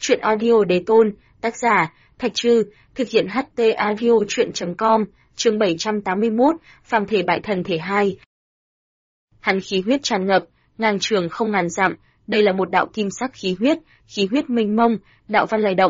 Truyện audio Đế Tôn, tác giả Thạch Trư, thực hiện HT audio truyện.com, chương 781, phàm thể bại thần thể 2. Hắn khí huyết tràn ngập, ngang trường không ngàn dặm, đây là một đạo kim sắc khí huyết mênh mông, đạo văn lay động.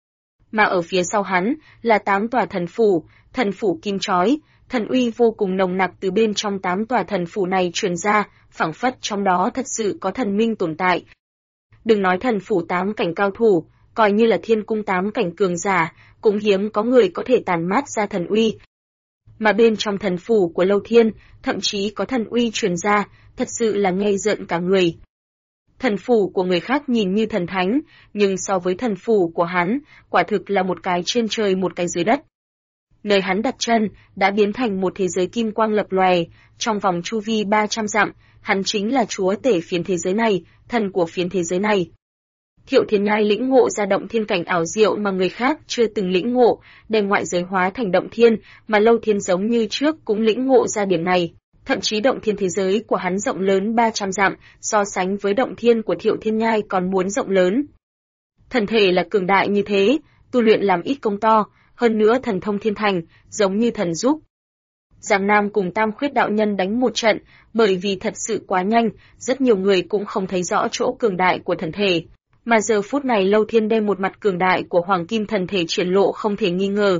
Mà ở phía sau hắn là 8 tòa thần phủ kim chói, thần uy vô cùng nồng nặc từ bên trong 8 tòa thần phủ này truyền ra, phảng phất trong đó thật sự có thần minh tồn tại. Đừng nói thần phủ 8 cảnh cao thủ, coi như là thiên cung 8 cảnh cường giả, cũng hiếm có người có thể tàn mát ra thần uy. Mà bên trong thần phủ của Lâu Thiên, thậm chí có thần uy truyền ra, thật sự là nghe rợn cả người. Thần phủ của người khác nhìn như thần thánh, nhưng so với thần phủ của hắn, quả thực là một cái trên trời một cái dưới đất. Nơi hắn đặt chân, đã biến thành một thế giới kim quang lập lòe, trong vòng chu vi 300 dặm, hắn chính là chúa tể phiến thế giới này, thần của phiến thế giới này. Thiệu Thiên Nhai lĩnh ngộ ra động thiên cảnh ảo diệu mà người khác chưa từng lĩnh ngộ, đem ngoại giới hóa thành động thiên, mà Lâu Thiên giống như trước cũng lĩnh ngộ ra điểm này. Thậm chí động thiên thế giới của hắn rộng lớn 300 dặm, so sánh với động thiên của Thiệu Thiên Nhai còn muốn rộng lớn. Thần thể là cường đại như thế, tu luyện làm ít công to, hơn nữa thần thông thiên thành, giống như thần giúp. Giang Nam cùng Tam Khuyết đạo nhân đánh một trận, bởi vì thật sự quá nhanh, rất nhiều người cũng không thấy rõ chỗ cường đại của thần thể. Mà giờ phút này Lâu Thiên đem một mặt cường đại của Hoàng Kim thần thể triển lộ không thể nghi ngờ.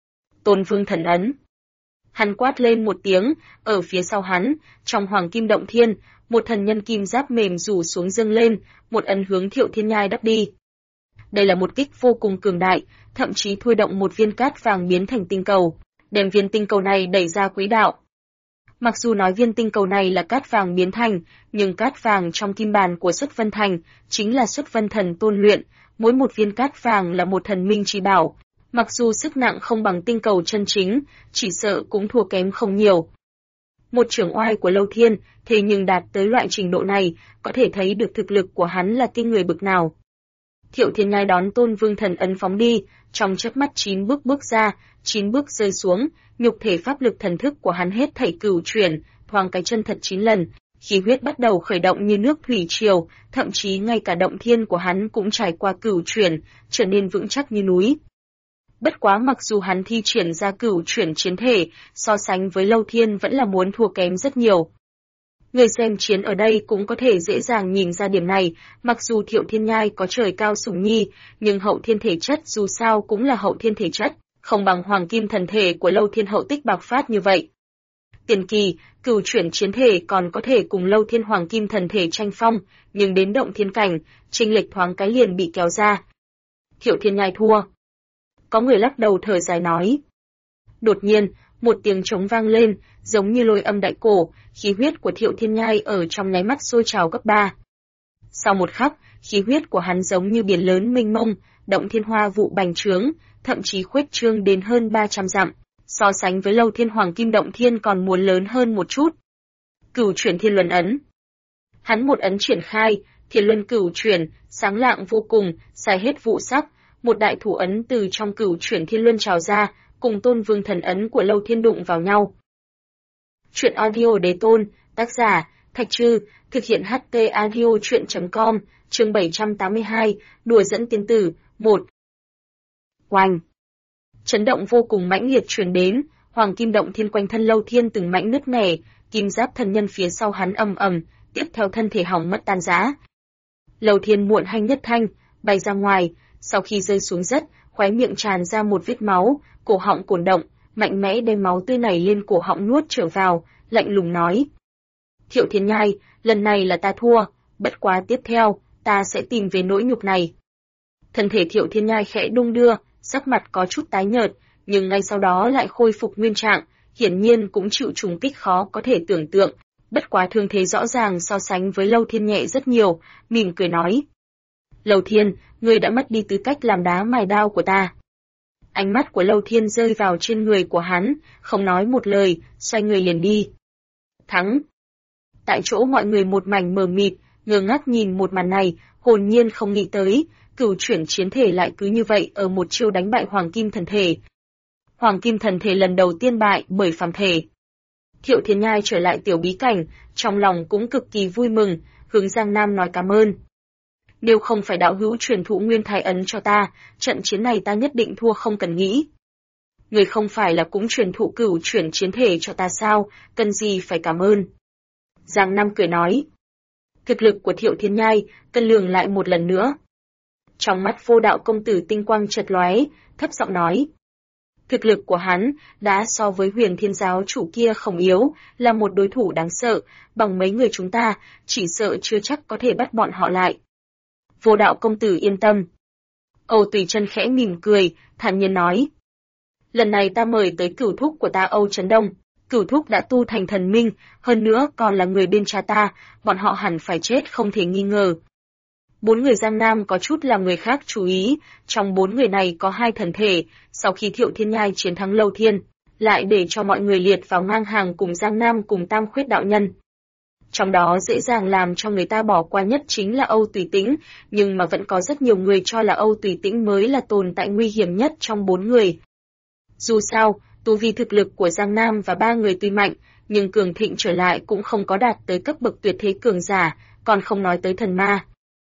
Tôn Vương thần ấn. Hắn quát lên một tiếng, ở phía sau hắn, trong Hoàng Kim động thiên, một thần nhân kim giáp mềm rủ xuống dâng lên, một ấn hướng Thiệu Thiên Nhai đắp đi. Đây là một kích vô cùng cường đại, thậm chí thôi động một viên cát vàng biến thành tinh cầu, đem viên tinh cầu này đẩy ra quỹ đạo. Mặc dù nói viên tinh cầu này là cát vàng biến thành, nhưng cát vàng trong kim bàn của Xuất Vân Thành chính là Xuất Vân Thần tôn luyện, mỗi một viên cát vàng là một thần minh chi bảo. Mặc dù sức nặng không bằng tinh cầu chân chính, chỉ sợ cũng thua kém không nhiều. Một trưởng oai của Lâu Thiên, thế nhưng đạt tới loại trình độ này, có thể thấy được thực lực của hắn là kinh người bực nào. Thiệu Thiên Nhai đón Tôn Vương thần ấn phóng đi, trong chớp mắt 9 bước ra, 9 bước rơi xuống, nhục thể pháp lực thần thức của hắn hết thảy cửu chuyển, thoáng cái chân thật 9 lần, khí huyết bắt đầu khởi động như nước thủy triều, thậm chí ngay cả động thiên của hắn cũng trải qua cửu chuyển, trở nên vững chắc như núi. Bất quá mặc dù hắn thi triển ra cửu chuyển chiến thể, so sánh với Lâu Thiên vẫn là muốn thua kém rất nhiều. Người xem chiến ở đây cũng có thể dễ dàng nhìn ra điểm này, mặc dù Thiệu Thiên Nhai có trời cao sủng nhi, nhưng hậu thiên thể chất dù sao cũng là hậu thiên thể chất, không bằng Hoàng Kim thần thể của Lâu Thiên hậu tích bạc phát như vậy. Tiền kỳ, cửu chuyển chiến thể còn có thể cùng Lâu Thiên Hoàng Kim thần thể tranh phong, nhưng đến động thiên cảnh, chênh lệch thoáng cái liền bị kéo ra. Thiệu Thiên Nhai thua. Có người lắc đầu thở dài nói. Đột nhiên, một tiếng trống vang lên, giống như lôi âm đại cổ, khí huyết của Thiệu Thiên Nhai ở trong nháy mắt sôi trào gấp 3. Sau một khắc, khí huyết của hắn giống như biển lớn mênh mông, động thiên hoa vụ bành trướng, thậm chí khuếch trương đến hơn 300 dặm, so sánh với Lâu Thiên Hoàng Kim động thiên còn muốn lớn hơn một chút. Cửu chuyển Thiên Luân ấn. Hắn một ấn triển khai, Thiên Luân cửu chuyển, sáng lạng vô cùng, xài hết vụ sắc, một đại thủ ấn từ trong cửu chuyển Thiên Luân trào ra, cùng Tôn Vương thần ấn của Lâu Thiên đụng vào nhau. Truyện audio Đế Tôn, tác giả Thạch Trư, thực hiện HT audio truyện.com, chương 782, đùa dẫn tiên tử, 1. Oanh! Chấn động vô cùng mãnh liệt truyền đến, Hoàng Kim động thiên quanh thân Lâu Thiên từng mảnh nứt nẻ, kim giáp thần nhân phía sau hắn ầm ầm, tiếp theo thân thể hỏng mất tan rã. Lâu Thiên muộn hanh nhất thanh, bay ra ngoài, sau khi rơi xuống đất, khóe miệng tràn ra một vết máu, cổ họng cuồn động, mạnh mẽ đem máu tươi này lên cổ họng nuốt trở vào, lạnh lùng nói. Thiệu Thiên Nhai, lần này là ta thua, bất quá tiếp theo, ta sẽ tìm về nỗi nhục này. Thân thể Thiệu Thiên Nhai khẽ đung đưa, sắc mặt có chút tái nhợt, nhưng ngay sau đó lại khôi phục nguyên trạng, hiển nhiên cũng chịu trùng kích khó có thể tưởng tượng, bất quá thương thế rõ ràng so sánh với Lâu Thiên nhẹ rất nhiều, mỉm cười nói. Lâu Thiên, ngươi đã mất đi tư cách làm đá mài đao của ta. Ánh mắt của Lâu Thiên rơi vào trên người của hắn, không nói một lời, xoay người liền đi. Thắng! Tại chỗ mọi người một mảnh mờ mịt, ngơ ngác nhìn một màn này, hồn nhiên không nghĩ tới, cửu chuyển chiến thể lại cứ như vậy ở một chiêu đánh bại Hoàng Kim thần thể. Hoàng Kim thần thể lần đầu tiên bại bởi phàm thể. Thiệu Thiên Nhai trở lại tiểu bí cảnh, trong lòng cũng cực kỳ vui mừng, hướng Giang Nam nói cảm ơn. Nếu không phải đạo hữu truyền thụ Nguyên Thái Ấn cho ta, trận chiến này ta nhất định thua không cần nghĩ. Người không phải là cũng truyền thụ Cửu Chuyển chiến thể cho ta sao, cần gì phải cảm ơn. Giang Nam cười nói. Thực lực của Thiệu Thiên Nhai, cân lường lại một lần nữa. Trong mắt Vô Đạo công tử tinh quang chợt lóe, thấp giọng nói. Thực lực của hắn đã so với Huyền Thiên giáo chủ kia không yếu, là một đối thủ đáng sợ, bằng mấy người chúng ta, chỉ sợ chưa chắc có thể bắt bọn họ lại. Vô Đạo công tử yên tâm. Âu Tùy Chân khẽ mỉm cười, thản nhiên nói. Lần này ta mời tới cửu thúc của ta Âu Chấn Đông, cửu thúc đã tu thành thần minh, hơn nữa còn là người bên cha ta, bọn họ hẳn phải chết không thể nghi ngờ. 4 người Giang Nam có chút làm người khác chú ý, trong 4 người này có 2 thần thể, sau khi Thiệu Thiên Nhai chiến thắng Lâu Thiên, lại để cho mọi người liệt vào ngang hàng cùng Giang Nam cùng Tam Khuyết đạo nhân. Trong đó dễ dàng làm cho người ta bỏ qua nhất chính là Âu Tùy Tĩnh, nhưng mà vẫn có rất nhiều người cho là Âu Tùy Tĩnh mới là tồn tại nguy hiểm nhất trong 4 người. Dù sao, tu vi thực lực của Giang Nam và 3 người tuy mạnh, nhưng cường thịnh trở lại cũng không có đạt tới cấp bậc tuyệt thế cường giả, còn không nói tới thần ma.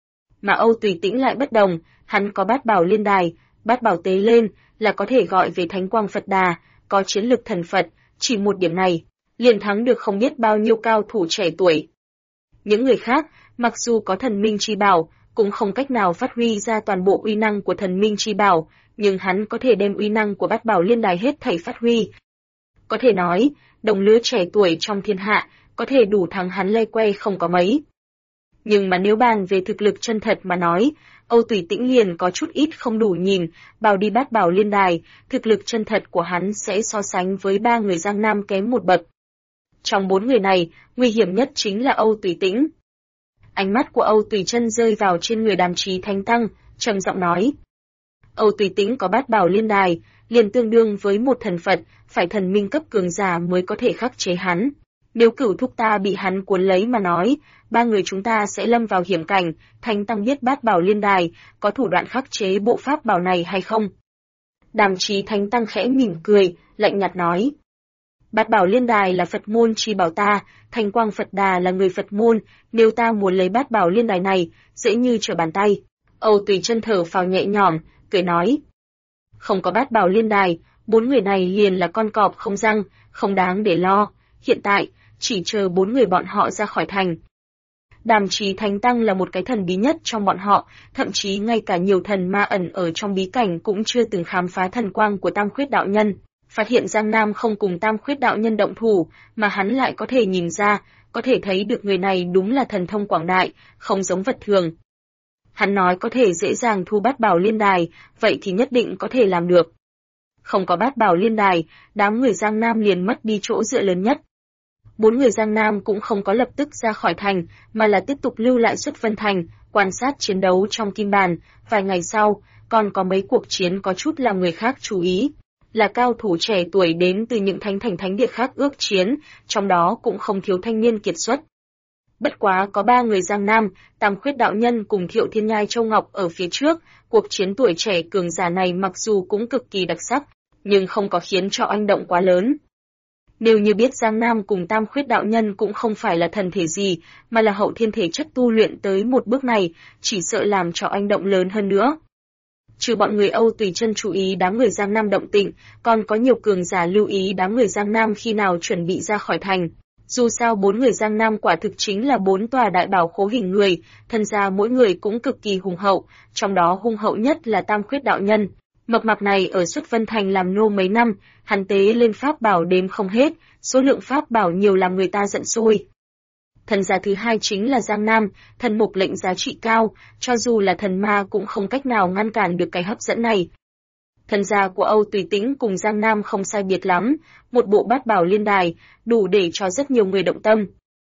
Mà Âu Tùy Tĩnh lại bất đồng, hắn có bát bảo liên đài, bát bảo tế lên là có thể gọi về thánh quang Phật Đà, có chiến lực thần Phật, chỉ một điểm này, liền thắng được không biết bao nhiêu cao thủ trẻ tuổi. Những người khác, mặc dù có thần minh chi bảo, cũng không cách nào phát huy ra toàn bộ uy năng của thần minh chi bảo, nhưng hắn có thể đem uy năng của bát bảo liên đài hết thảy phát huy. Có thể nói, đồng lứa trẻ tuổi trong thiên hạ, có thể đủ thắng hắn lê quay không có mấy. Nhưng mà nếu bàn về thực lực chân thật mà nói, Âu Tùy Tĩnh liền có chút ít không đủ nhìn, bảo đi bát bảo liên đài, thực lực chân thật của hắn sẽ so sánh với 3 người Giang Nam kém một bậc. Trong 4 người này, nguy hiểm nhất chính là Âu Tùy Tĩnh. Ánh mắt của Âu Tùy Chân rơi vào trên người Đàm Chí Thánh Tăng, trầm giọng nói. Âu Tùy Tĩnh có bát bảo liên đài, liền tương đương với một thần Phật, phải thần minh cấp cường giả mới có thể khắc chế hắn. Nếu cửu thúc ta bị hắn cuốn lấy mà nói, 3 người chúng ta sẽ lâm vào hiểm cảnh, Thánh Tăng biết bát bảo liên đài, có thủ đoạn khắc chế bộ pháp bảo này hay không? Đàm Chí Thánh Tăng khẽ mỉm cười, lạnh nhạt nói. Bát bảo liên đài là Phật môn chi bảo ta, Thanh Quang Phật Đà là người Phật môn, nếu ta muốn lấy bát bảo liên đài này, dễ như trở bàn tay. Âu Tùy Chân thở phào nhẹ nhõm, cười nói. Không có bát bảo liên đài, 4 người này liền là con cọp không răng, không đáng để lo. Hiện tại, chỉ chờ 4 người bọn họ ra khỏi thành. Đàm Chí Thánh Tăng là một cái thần bí nhất trong bọn họ, thậm chí ngay cả nhiều thần ma ẩn ở trong bí cảnh cũng chưa từng khám phá thần quang của Tam Khuyết đạo nhân. Phát hiện Giang Nam không cùng Tam Khuyết đạo nhân động thủ, mà hắn lại có thể nhìn ra, có thể thấy được người này đúng là thần thông quảng đại, không giống vật thường. Hắn nói có thể dễ dàng thu bát bảo liên đài, vậy thì nhất định có thể làm được. Không có bát bảo liên đài, đám người Giang Nam liền mất đi chỗ dựa lớn nhất. 4 người Giang Nam cũng không có lập tức ra khỏi thành, mà là tiếp tục lưu lại Xuất Vân Thành, quan sát chiến đấu trong kim bàn. Vài ngày sau, còn có mấy cuộc chiến có chút làm người khác chú ý. Là cao thủ trẻ tuổi đến từ những thánh thành thánh địa khác ước chiến, trong đó cũng không thiếu thanh niên kiệt xuất. Bất quá có 3 người Giang Nam, Tam Khuyết đạo nhân cùng Thiệu Thiên Nhai Châu Ngọc ở phía trước, cuộc chiến tuổi trẻ cường giả này mặc dù cũng cực kỳ đặc sắc, nhưng không có khiến cho oanh động quá lớn. Nếu như biết Giang Nam cùng Tam Khuyết đạo nhân cũng không phải là thần thể gì, mà là hậu thiên thể chất tu luyện tới một bước này, chỉ sợ làm cho oanh động lớn hơn nữa. Trừ bọn người Âu Tùy Chân chú ý đám người Giang Nam động tĩnh, còn có nhiều cường giả lưu ý đám người Giang Nam khi nào chuẩn bị ra khỏi thành. Dù sao 4 người Giang Nam quả thực chính là 4 tòa đại bảo khố hình người, thân gia mỗi người cũng cực kỳ hùng hậu, trong đó hung hậu nhất là Tam Khuyết đạo nhân. Mập mạp này ở Xuất Vân Thành làm nô mấy năm, hắn tế lên pháp bảo đếm không hết, số lượng pháp bảo nhiều làm người ta giận sôi. Thần gia thứ hai chính là Giang Nam, thần mục lệnh giá trị cao, cho dù là thần ma cũng không cách nào ngăn cản được cái hấp dẫn này. Thần gia của Âu Tùy Tĩnh cùng Giang Nam không sai biệt lắm, một bộ bát bảo liên đài, đủ để cho rất nhiều người động tâm.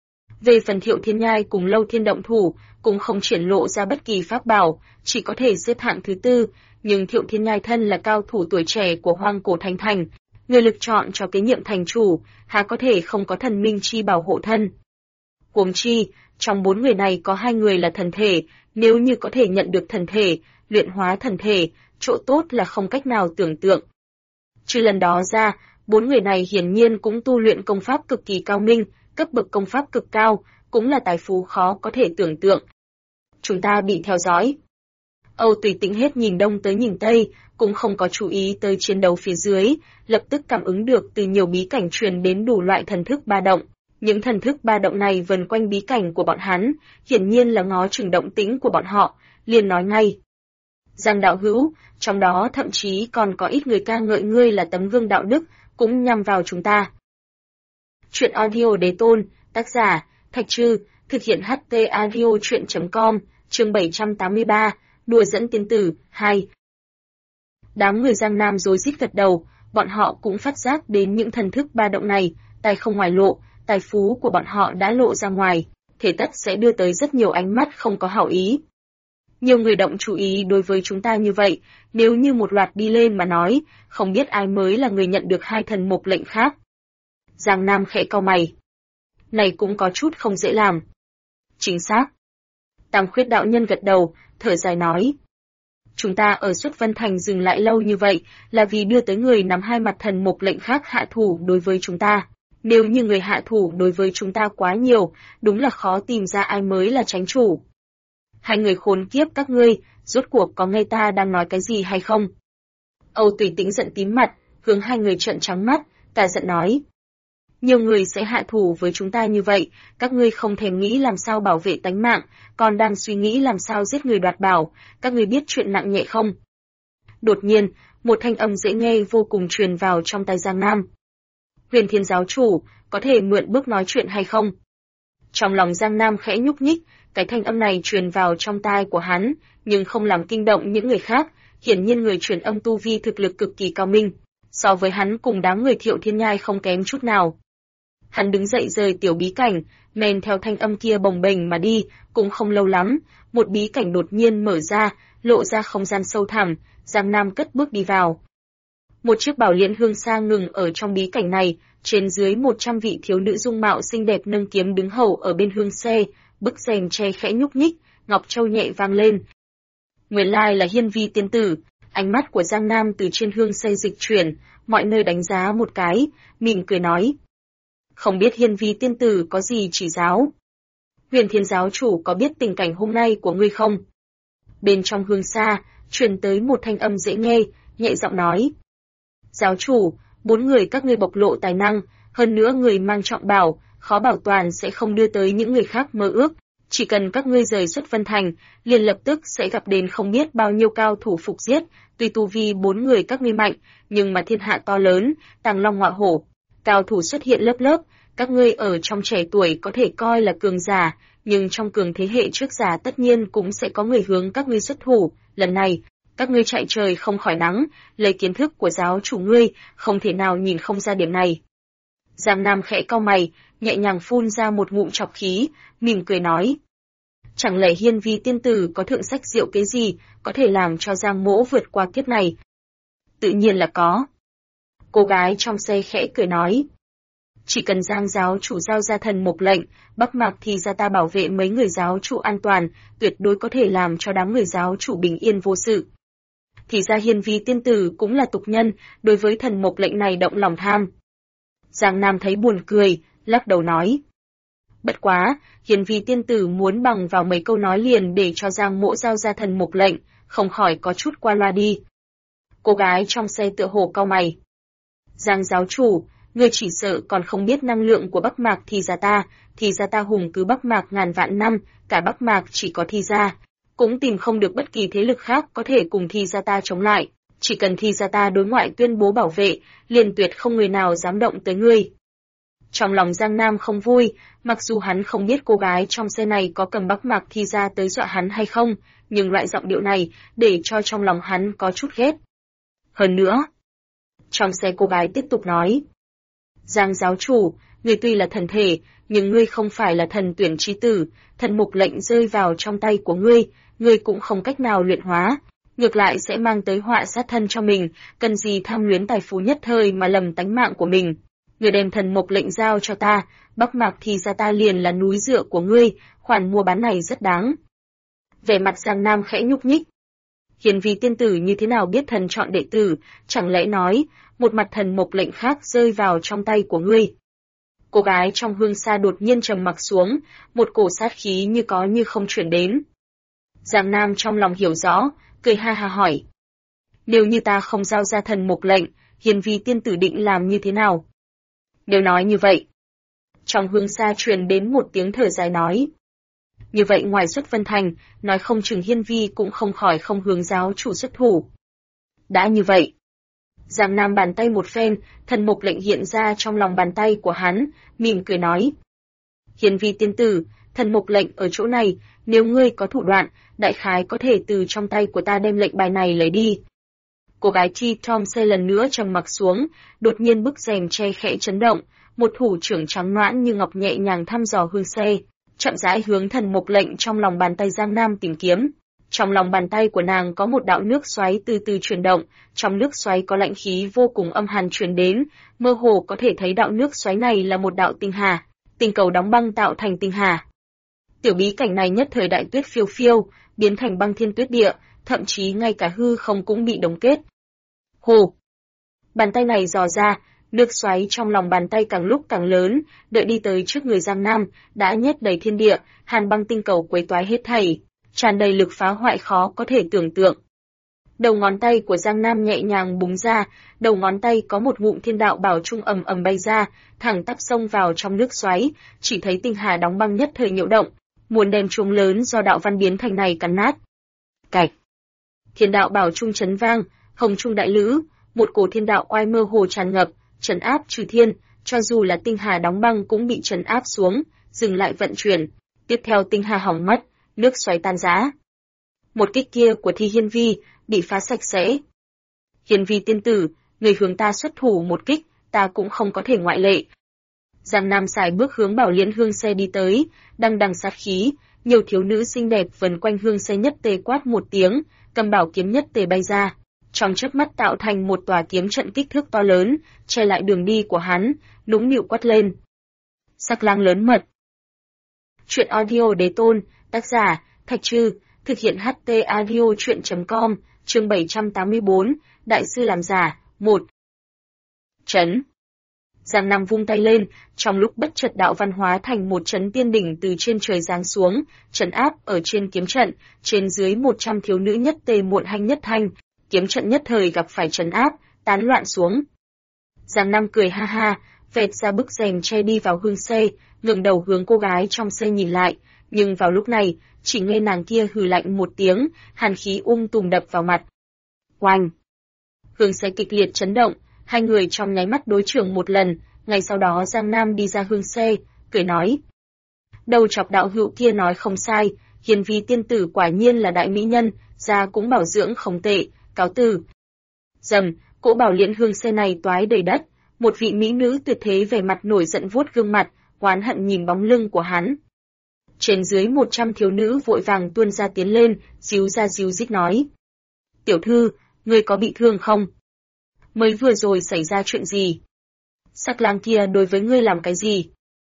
Về phần Thiệu Thiên Nhai cùng Lâu Thiên động thủ, cũng không triển lộ ra bất kỳ pháp bảo, chỉ có thể xếp hạng thứ 4, nhưng Thiệu Thiên Nhai thân là cao thủ tuổi trẻ của Hoang Cổ Thánh Thành, người lực chọn cho kế nhiệm thành chủ, há có thể không có thần minh chi bảo hộ thân. Huống chi, trong 4 người này có 2 người là thần thể, nếu như có thể nhận được thần thể, luyện hóa thần thể, chỗ tốt là không cách nào tưởng tượng. Trừ lần đó ra, 4 người này hiển nhiên cũng tu luyện công pháp cực kỳ cao minh, cấp bậc công pháp cực cao, cũng là tài phú khó có thể tưởng tượng. chúng ta bị theo dõi. Âu Tùy Tĩnh hết nhìn đông tới nhìn tây, cũng không có chú ý tới chiến đấu phía dưới, lập tức cảm ứng được từ nhiều bí cảnh truyền đến đủ loại thần thức ba động. Những thần thức ba động này vần quanh bí cảnh của bọn hắn, hiển nhiên là ngó chừng động tĩnh của bọn họ, liền nói ngay. Giang đạo hữu, trong đó thậm chí còn có ít người ca ngợi ngươi là tấm gương đạo đức, cũng nhằm vào chúng ta. Chuyện audio đế tôn, tác giả, Thạch Trư, thực hiện HT audio chuyện.com, chương 783, đùa dẫn tiên tử, 2. Đám người Giang Nam rối rít gật đầu, bọn họ cũng phát giác đến những thần thức ba động này, tài không ngoài lộ, tài phú của bọn họ đã lộ ra ngoài, thế tất sẽ đưa tới rất nhiều ánh mắt không có hảo ý. Nhiều người động chú ý đối với chúng ta như vậy, nếu như một loạt đi lên mà nói, không biết ai mới là người nhận được hai thần mục lệnh khác. Giang Nam khẽ cau mày. Này cũng có chút không dễ làm. Chính xác. Tam Khuyết đạo nhân gật đầu, thở dài nói. Chúng ta ở Xuất Vân Thành dừng lại lâu như vậy là vì đưa tới người nắm hai mặt thần mục lệnh khác hạ thủ đối với chúng ta. Nếu như người hạ thủ đối với chúng ta quá nhiều, đúng là khó tìm ra ai mới là chánh chủ. Hai người khốn kiếp các ngươi, rốt cuộc có nghe ta đang nói cái gì hay không? Âu Tùy Tĩnh giận tím mặt, hướng hai người trợn trắng mắt, cả giận nói. Nhiều người sẽ hạ thủ với chúng ta như vậy, các ngươi không thèm nghĩ làm sao bảo vệ tánh mạng, còn đang suy nghĩ làm sao giết người đoạt bảo, các ngươi biết chuyện nặng nhẹ không? Đột nhiên, một thanh âm dễ nghe vô cùng truyền vào trong tai Giang Nam. Huyền Thiên giáo chủ, có thể mượn bước nói chuyện hay không? Trong lòng Giang Nam khẽ nhúc nhích, cái thanh âm này truyền vào trong tai của hắn, nhưng không làm kinh động những người khác, hiển nhiên người truyền âm tu vi thực lực cực kỳ cao minh, so với hắn cùng đám người Thiệu Thiên Nhai không kém chút nào. Hắn đứng dậy rời tiểu bí cảnh, men theo thanh âm kia bồng bềnh mà đi, cũng không lâu lắm, một bí cảnh đột nhiên mở ra, lộ ra không gian sâu thẳm, Giang Nam cất bước đi vào. Một chiếc bảo liễn hương xa ngừng ở trong bí cảnh này, trên dưới 100 vị thiếu nữ dung mạo xinh đẹp nâng kiếm đứng hầu ở bên hương xe, bức rèm che khẽ nhúc nhích, ngọc châu nhẹ vang lên. Nguyên lai là Hiên Vi tiên tử, ánh mắt của Giang Nam từ trên hương xe dịch chuyển, mọi nơi đánh giá một cái, mỉm cười nói. Không biết Hiên Vi tiên tử có gì chỉ giáo? Huyền Thiên giáo chủ có biết tình cảnh hôm nay của ngươi không? Bên trong hương xa, truyền tới một thanh âm dễ nghe, nhẹ giọng nói. Giáo chủ, 4 người các ngươi bộc lộ tài năng, hơn nữa người mang trọng bảo, khó bảo toàn sẽ không đưa tới những người khác mơ ước. Chỉ cần các ngươi rời Xuất Vân Thành, liền lập tức sẽ gặp đến không biết bao nhiêu cao thủ phục giết, tuy tu vi 4 người các ngươi mạnh, nhưng mà thiên hạ to lớn, tàng long ngọa hổ, cao thủ xuất hiện lớp lớp, các ngươi ở trong trẻ tuổi có thể coi là cường giả, nhưng trong cường thế hệ trước giả tất nhiên cũng sẽ có người hướng các ngươi xuất thủ, lần này, các ngươi chạy trời không khỏi nắng, lấy kiến thức của giáo chủ ngươi, không thể nào nhìn không ra điểm này. Giang Nam khẽ cau mày, nhẹ nhàng phun ra một ngụm trọc khí, mỉm cười nói. Chẳng lẽ Hiên Vi tiên tử có thượng sách diệu kế gì, có thể làm cho Giang Mỗ vượt qua kiếp này? Tự nhiên là có. Cô gái trong xe khẽ cười nói. Chỉ cần Giang giáo chủ giao ra thần mục lệnh, Bắc Mạc thì ra ta bảo vệ mấy người giáo chủ an toàn, tuyệt đối có thể làm cho đám người giáo chủ bình yên vô sự. Thì ra Hiên Vi tiên tử cũng là tục nhân, đối với thần mục lệnh này động lòng tham. Giang Nam thấy buồn cười, lắc đầu nói. Bất quá, Hiên Vi tiên tử muốn bằng vào mấy câu nói liền để cho Giang Mỗ giao ra thần mục lệnh, không khỏi có chút qua loa đi. Cô gái trong xe tựa hồ cau mày. Giang giáo chủ, ngươi chỉ sợ còn không biết năng lượng của Bắc Mạc thì ra ta hùng cứ Bắc Mạc ngàn vạn năm, cả Bắc Mạc chỉ có thì ra, cũng tìm không được bất kỳ thế lực khác có thể cùng thì ra ta chống lại, chỉ cần thì ra ta đối ngoại tuyên bố bảo vệ, liền tuyệt không người nào dám động tới ngươi. Trong lòng Giang Nam không vui, mặc dù hắn không biết cô gái trong xe này có cầm Bắc Mạc thì ra tới dọa hắn hay không, nhưng loại giọng điệu này để cho trong lòng hắn có chút ghét. Hơn nữa, trong xe cô gái tiếp tục nói. Giang giáo chủ, ngươi tuy là thần thể, nhưng ngươi không phải là thần tuyển chi tử, thần mục lệnh rơi vào trong tay của ngươi cũng không cách nào luyện hóa, ngược lại sẽ mang tới họa sát thân cho mình, cần gì tham luyến tài phú nhất thời mà lầm tánh mạng của mình. Ngươi đem thần mục lệnh giao cho ta, Bắc Mạc thì ra ta liền là núi dựa của ngươi, khoản mua bán này rất đáng. Vẻ mặt Giang Nam khẽ nhúc nhích. Hiên Vi tiên tử như thế nào biết thần chọn đệ tử, chẳng lẽ nói, một mặt thần mục lệnh khác rơi vào trong tay của ngươi. Cô gái trong hương xa đột nhiên trầm mặc xuống, một cổ sát khí như có như không chuyển đến. Giang Nam trong lòng hiểu rõ, cười ha ha hỏi. Nếu như ta không giao ra thần mục lệnh, Hiên Vi tiên tử định làm như thế nào? Nếu nói như vậy. Trong hương xa truyền đến một tiếng thở dài nói. Như vậy ngoài xuất Vân Thành, nói không chừng Hiên Vi cũng không khỏi không hướng giáo chủ xuất thủ. Đã như vậy. Giang Nam bàn tay một phen, thần mục lệnh hiện ra trong lòng bàn tay của hắn, mỉm cười nói. Hiên Vi tiên tử, thần mục lệnh ở chỗ này, nếu ngươi có thủ đoạn, đại khái có thể từ trong tay của ta đem lệnh bài này lấy đi. Cô gái Chi Tom Se lần nữa trầm mặc xuống, đột nhiên bức rèm che khẽ chấn động, một thủ trưởng trắng nõn như ngọc nhẹ nhàng thăm dò hương xe, chậm rãi hướng thần mục lệnh trong lòng bàn tay Giang Nam tìm kiếm. Trong lòng bàn tay của nàng có một đạo nước xoáy từ từ chuyển động, trong nước xoáy có lạnh khí vô cùng âm hàn truyền đến, mơ hồ có thể thấy đạo nước xoáy này là một đạo tinh hà, tinh cầu đóng băng tạo thành tinh hà. Tiểu bí cảnh này nhất thời đại tuyết phiêu phiêu, biến thành băng thiên tuyết địa, thậm chí ngay cả hư không cũng bị đóng kết. Hồ! Bàn tay này dò ra, nước xoáy trong lòng bàn tay càng lúc càng lớn, đợi đi tới trước người Giang Nam, đã nhét đầy thiên địa, hàn băng tinh cầu quấy toái hết thảy, tràn đầy lực phá hoại khó có thể tưởng tượng. Đầu ngón tay của Giang Nam nhẹ nhàng búng ra, đầu ngón tay có một ngụm thiên đạo bảo trung ầm ầm bay ra, thẳng tắp xông vào trong nước xoáy, chỉ thấy tinh hà đóng băng nhất thời nhiễu động, muốn đem chuông lớn do đạo văn biến thành này cắn nát. Cạch. Thiên đạo bảo trung chấn vang, hồng trung đại lữ, một cổ thiên đạo oai mơ hồ tràn ngập, trấn áp trừ thiên, cho dù là tinh hà đóng băng cũng bị trấn áp xuống, dừng lại vận chuyển. Tiếp theo tinh hà hỏng mất, nước xoáy tan rã. Một kích kia của Thi Hiên Vi bị phá sạch sẽ. Hiên Vi tiên tử, người hướng ta xuất thủ một kích, ta cũng không có thể ngoại lệ. Giang Nam xài bước hướng Bảo Liễn hương xe đi tới, đằng đằng sát khí, nhiều thiếu nữ xinh đẹp vần quanh hương xe nhất tề quát một tiếng, cầm bảo kiếm nhất tề bay ra, trong chớp mắt tạo thành một tòa kiếm trận kích thước to lớn, che lại đường đi của hắn, nũng nịu quát lên. Sắc lang lớn mật. Truyện audio đế tôn, tác giả, Thạch Trư, thực hiện HT audio truyện.com, chương 784, Đại sư làm giả, 1. Trấn. Giang Nam vung tay lên, trong lúc bất chợt đạo văn hóa thành một trấn tiên đỉnh từ trên trời giáng xuống, trấn áp ở trên kiếm trận, trên dưới 100 thiếu nữ nhất tề muộn hanh nhất thanh, kiếm trận nhất thời gặp phải trấn áp, tán loạn xuống. Giang Nam cười ha ha, vẹt ra bức rèm che đi vào hương xe, ngẩng đầu hướng cô gái trong xe nhìn lại, nhưng vào lúc này, chỉ nghe nàng kia hừ lạnh một tiếng, hàn khí tùm đập vào mặt. Oanh! Hương xe kịch liệt chấn động, hai người trong nháy mắt đối chưởng một lần, ngay sau đó Giang Nam đi ra hương xe, cười nói. Đầu chọc đạo hữu kia nói không sai, Hiên Vi tiên tử quả nhiên là đại mỹ nhân, da cũng bảo dưỡng không tệ, cáo từ. Dầm, cỗ Bảo Liễn hương xe này toái đầy đất, một vị mỹ nữ tuyệt thế vẻ mặt nổi giận vuốt gương mặt, oán hận nhìn bóng lưng của hắn. Trên dưới 100 thiếu nữ vội vàng tuôn ra tiến lên, díu ra díu dít nói. Tiểu thư, ngươi có bị thương không? Mới vừa rồi xảy ra chuyện gì? Sắc lang kia đối với ngươi làm cái gì?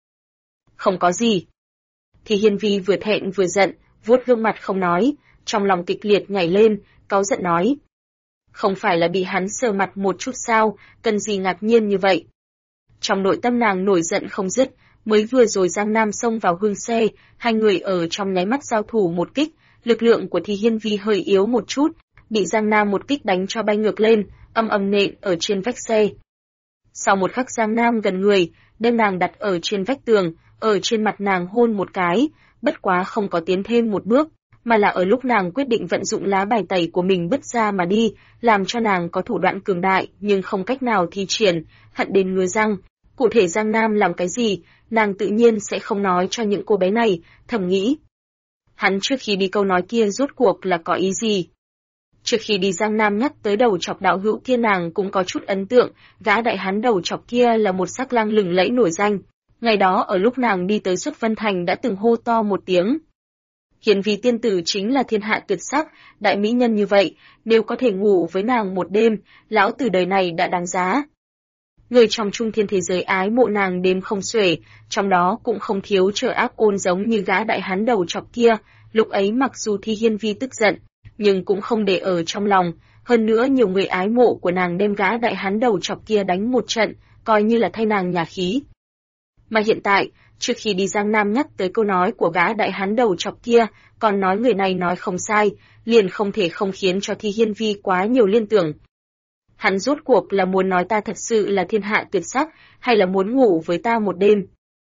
Không có gì. Thì Hiên Vi vừa thẹn vừa giận, vuốt gương mặt không nói, trong lòng kịch liệt nhảy lên, cáu giận nói. Không phải là bị hắn sờ mặt một chút sao, cần gì ngạc nhiên như vậy? Trong nội tâm nàng nổi giận không dứt, mới vừa rồi Giang Nam xông vào hương xe, hai người ở trong nháy mắt giao thủ một kích, lực lượng của Thi Hiên Vi hơi yếu một chút, bị Giang Nam một kích đánh cho bay ngược lên, âm âm nện ở trên vách xe. Sau một khắc Giang Nam gần người, đem nàng đặt ở trên vách tường, ở trên mặt nàng hôn một cái, bất quá không có tiến thêm một bước, mà là ở lúc nàng quyết định vận dụng lá bài tẩy của mình bứt ra mà đi, làm cho nàng có thủ đoạn cường đại nhưng không cách nào thi triển, hận đến ngứa răng. Cụ thể Giang Nam làm cái gì, nàng tự nhiên sẽ không nói cho những cô bé này, thầm nghĩ. Hắn trước khi đi câu nói kia rốt cuộc là có ý gì? Trước khi đi Giang Nam nhắc tới đầu chọc đạo hữu kia nàng cũng có chút ấn tượng, gã đại hán đầu chọc kia là một sắc lang lừng lẫy nổi danh. Ngày đó ở lúc nàng đi tới Xuất Vân Thành đã từng hô to một tiếng. Hiên Vi tiên tử chính là thiên hạ tuyệt sắc, đại mỹ nhân như vậy, nếu có thể ngủ với nàng một đêm, lão tử đời này đã đáng giá. Người trong trung thiên thế giới ái mộ nàng đêm không xuể, trong đó cũng không thiếu trở ác ôn giống như gã đại hán đầu chọc kia, lúc ấy mặc dù Thi Hiên Vi tức giận, nhưng cũng không để ở trong lòng, hơn nữa nhiều người ái mộ của nàng đem gã đại hán đầu chọc kia đánh một trận, coi như là thay nàng nhà khí. Mà hiện tại, Trước khi đi Giang Nam nhắc tới câu nói của gã đại hán đầu chọc kia, còn nói người này nói không sai, liền không thể không khiến cho Thi Hiên Vi quá nhiều liên tưởng. Hắn rốt cuộc là muốn nói ta thật sự là thiên hạ tuyệt sắc, hay là muốn ngủ với ta một đêm?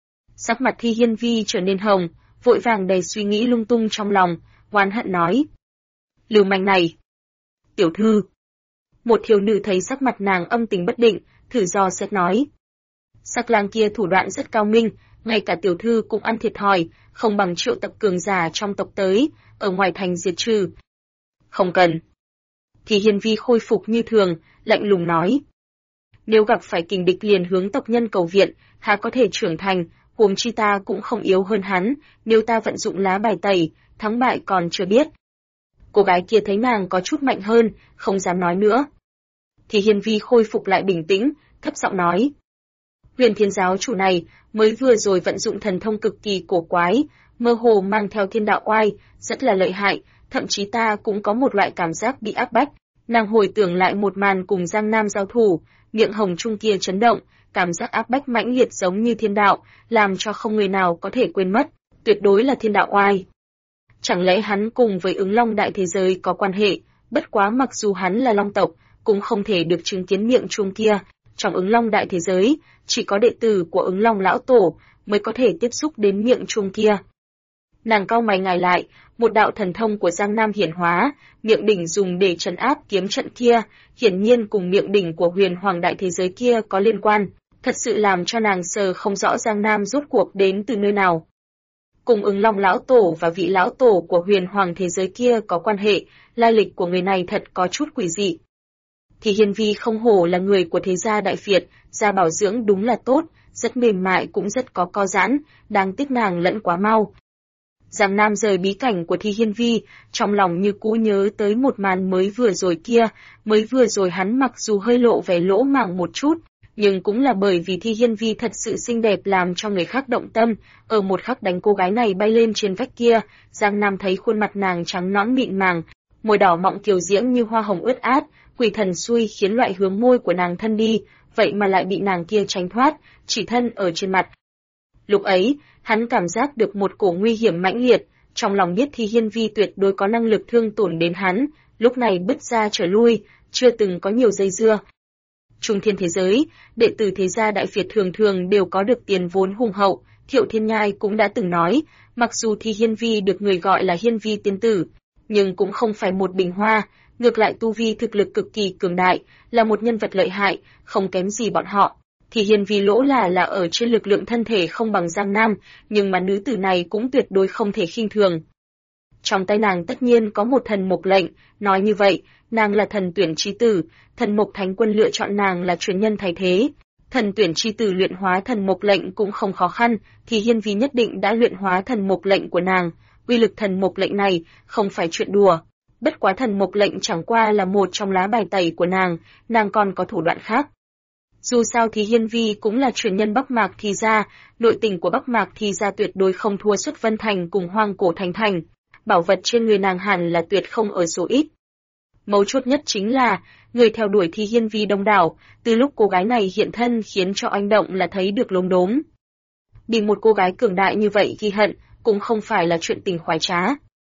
Sắc mặt Thi Hiên Vi trở nên hồng, vội vàng đầy suy nghĩ lung tung trong lòng, oán hận nói. Lưu manh này! Tiểu thư! Một thiếu nữ thấy sắc mặt nàng âm tình bất định, thử dò xét nói. Sắc lang kia thủ đoạn rất cao minh, ngay cả tiểu thư cũng ăn thiệt thòi, không bằng triệu tập cường giả trong tộc tới, ở ngoài thành diệt trừ. Không cần. Thì Hiên Vi khôi phục như thường, lạnh lùng nói. Nếu gặp phải kình địch liền hướng tộc nhân cầu viện, há có thể trưởng thành, huống chi ta cũng không yếu hơn hắn, nếu ta vận dụng lá bài tẩy, thắng bại còn chưa biết. Cô gái kia thấy nàng có chút mạnh hơn, không dám nói nữa. Thì Hiên Vi khôi phục lại bình tĩnh, thấp giọng nói. Huyền Thiên giáo chủ này mới vừa rồi vận dụng thần thông cực kỳ cổ quái, mơ hồ mang theo thiên đạo oai, rất là lợi hại, thậm chí ta cũng có một loại cảm giác bị áp bách. Nàng hồi tưởng lại một màn cùng Giang Nam giao thủ, miệng hồng trung kia chấn động, cảm giác áp bách mãnh liệt giống như thiên đạo, làm cho không người nào có thể quên mất, tuyệt đối là thiên đạo oai. Chẳng lẽ hắn cùng với ứng long đại thế giới có quan hệ, bất quá mặc dù hắn là long tộc, cũng không thể được chứng kiến miệng chuông kia, trong ứng long đại thế giới, chỉ có đệ tử của ứng long lão tổ mới có thể tiếp xúc đến miệng chuông kia. Nàng cau mày ngài lại, một đạo thần thông của Giang Nam hiển hóa, miệng đỉnh dùng để trấn áp kiếm trận kia, hiển nhiên cùng miệng đỉnh của huyền hoàng đại thế giới kia có liên quan, thật sự làm cho nàng sờ không rõ Giang Nam rốt cuộc đến từ nơi nào. Cùng ứng long lão tổ và vị lão tổ của huyền hoàng thế giới kia có quan hệ, lai lịch của người này thật có chút quỷ dị. Thì Hiên Vi không hổ là người của thế gia Đại Việt, da bảo dưỡng đúng là tốt, rất mềm mại cũng rất có co giãn, đáng tiếc nàng lẫn quá mau. Giang Nam rời bí cảnh của Thi Hiên Vi, trong lòng như cũ nhớ tới một màn mới vừa rồi kia, mới vừa rồi hắn mặc dù hơi lộ vẻ lỗ mãng một chút, nhưng cũng là bởi vì Thi Hiên Vi thật sự xinh đẹp làm cho người khác động tâm, ở một khắc đánh cô gái này bay lên trên vách kia, Giang Nam thấy khuôn mặt nàng trắng nõn mịn màng, môi đỏ mọng kiều diễm như hoa hồng ướt át, quỷ thần xui khiến loại hướng môi của nàng thân đi, vậy mà lại bị nàng kia tránh thoát, chỉ thân ở trên mặt. Lúc ấy, hắn cảm giác được một cổ nguy hiểm mãnh liệt, trong lòng biết Thi Hiên Vi tuyệt đối có năng lực thương tổn đến hắn, lúc này bứt ra trở lui, chưa từng có nhiều dây dưa. Trung thiên thế giới, đệ tử thế gia Đại Việt thường thường đều có được tiền vốn hùng hậu, Thiệu Thiên Nhai cũng đã từng nói, mặc dù Thi Hiên Vi được người gọi là Hiên Vi tiên tử, nhưng cũng không phải một bình hoa, ngược lại tu vi thực lực cực kỳ cường đại, là một nhân vật lợi hại, không kém gì bọn họ. Thì Hiên Vi lỗ là ở trên lực lượng thân thể không bằng Giang Nam, nhưng mà nữ tử này cũng tuyệt đối không thể khinh thường. Trong tay nàng tất nhiên có một thần mục lệnh, nói như vậy, nàng là thần tuyển chi tử, thần mục thánh quân lựa chọn nàng là truyền nhân thay thế. Thần tuyển chi tử luyện hóa thần mục lệnh cũng không khó khăn, thì Hiên Vi nhất định đã luyện hóa thần mục lệnh của nàng. Uy lực thần mục lệnh này không phải chuyện đùa. Bất quá thần mục lệnh chẳng qua là một trong lá bài tẩy của nàng còn có thủ đoạn khác. Dù sao thì Hiên Vi cũng là truyền nhân Bắc Mạc Thi gia, nội tình của Bắc Mạc Thi gia tuyệt đối không thua Xuất Vân Thành cùng Hoang Cổ Thành. Bảo vật trên người nàng hẳn là tuyệt không ở số ít. Mấu chốt nhất chính là, người theo đuổi Thi Hiên Vi đông đảo, từ lúc cô gái này hiện thân khiến cho oanh động là thấy được lốm đốm. Bị một cô gái cường đại như vậy ghi hận, cũng không phải là chuyện tình khoái trá.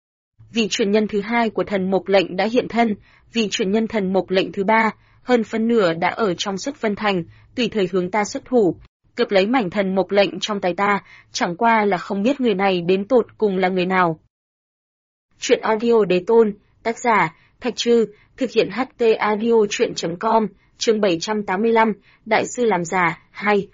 Vị truyền nhân thứ hai của thần mục lệnh đã hiện thân, vị truyền nhân thần mục lệnh thứ ba, hơn phân nửa đã ở trong Xuất Vân Thành, tùy thời hướng ta xuất thủ, cướp lấy mảnh thần mục lệnh trong tay ta, chẳng qua là không biết người này đến tột cùng là người nào. Chuyện audio Đế Tôn, tác giả, Thạch Trư, thực hiện HT audio chuyện.com, chương 785, Đại sư làm giả, 2.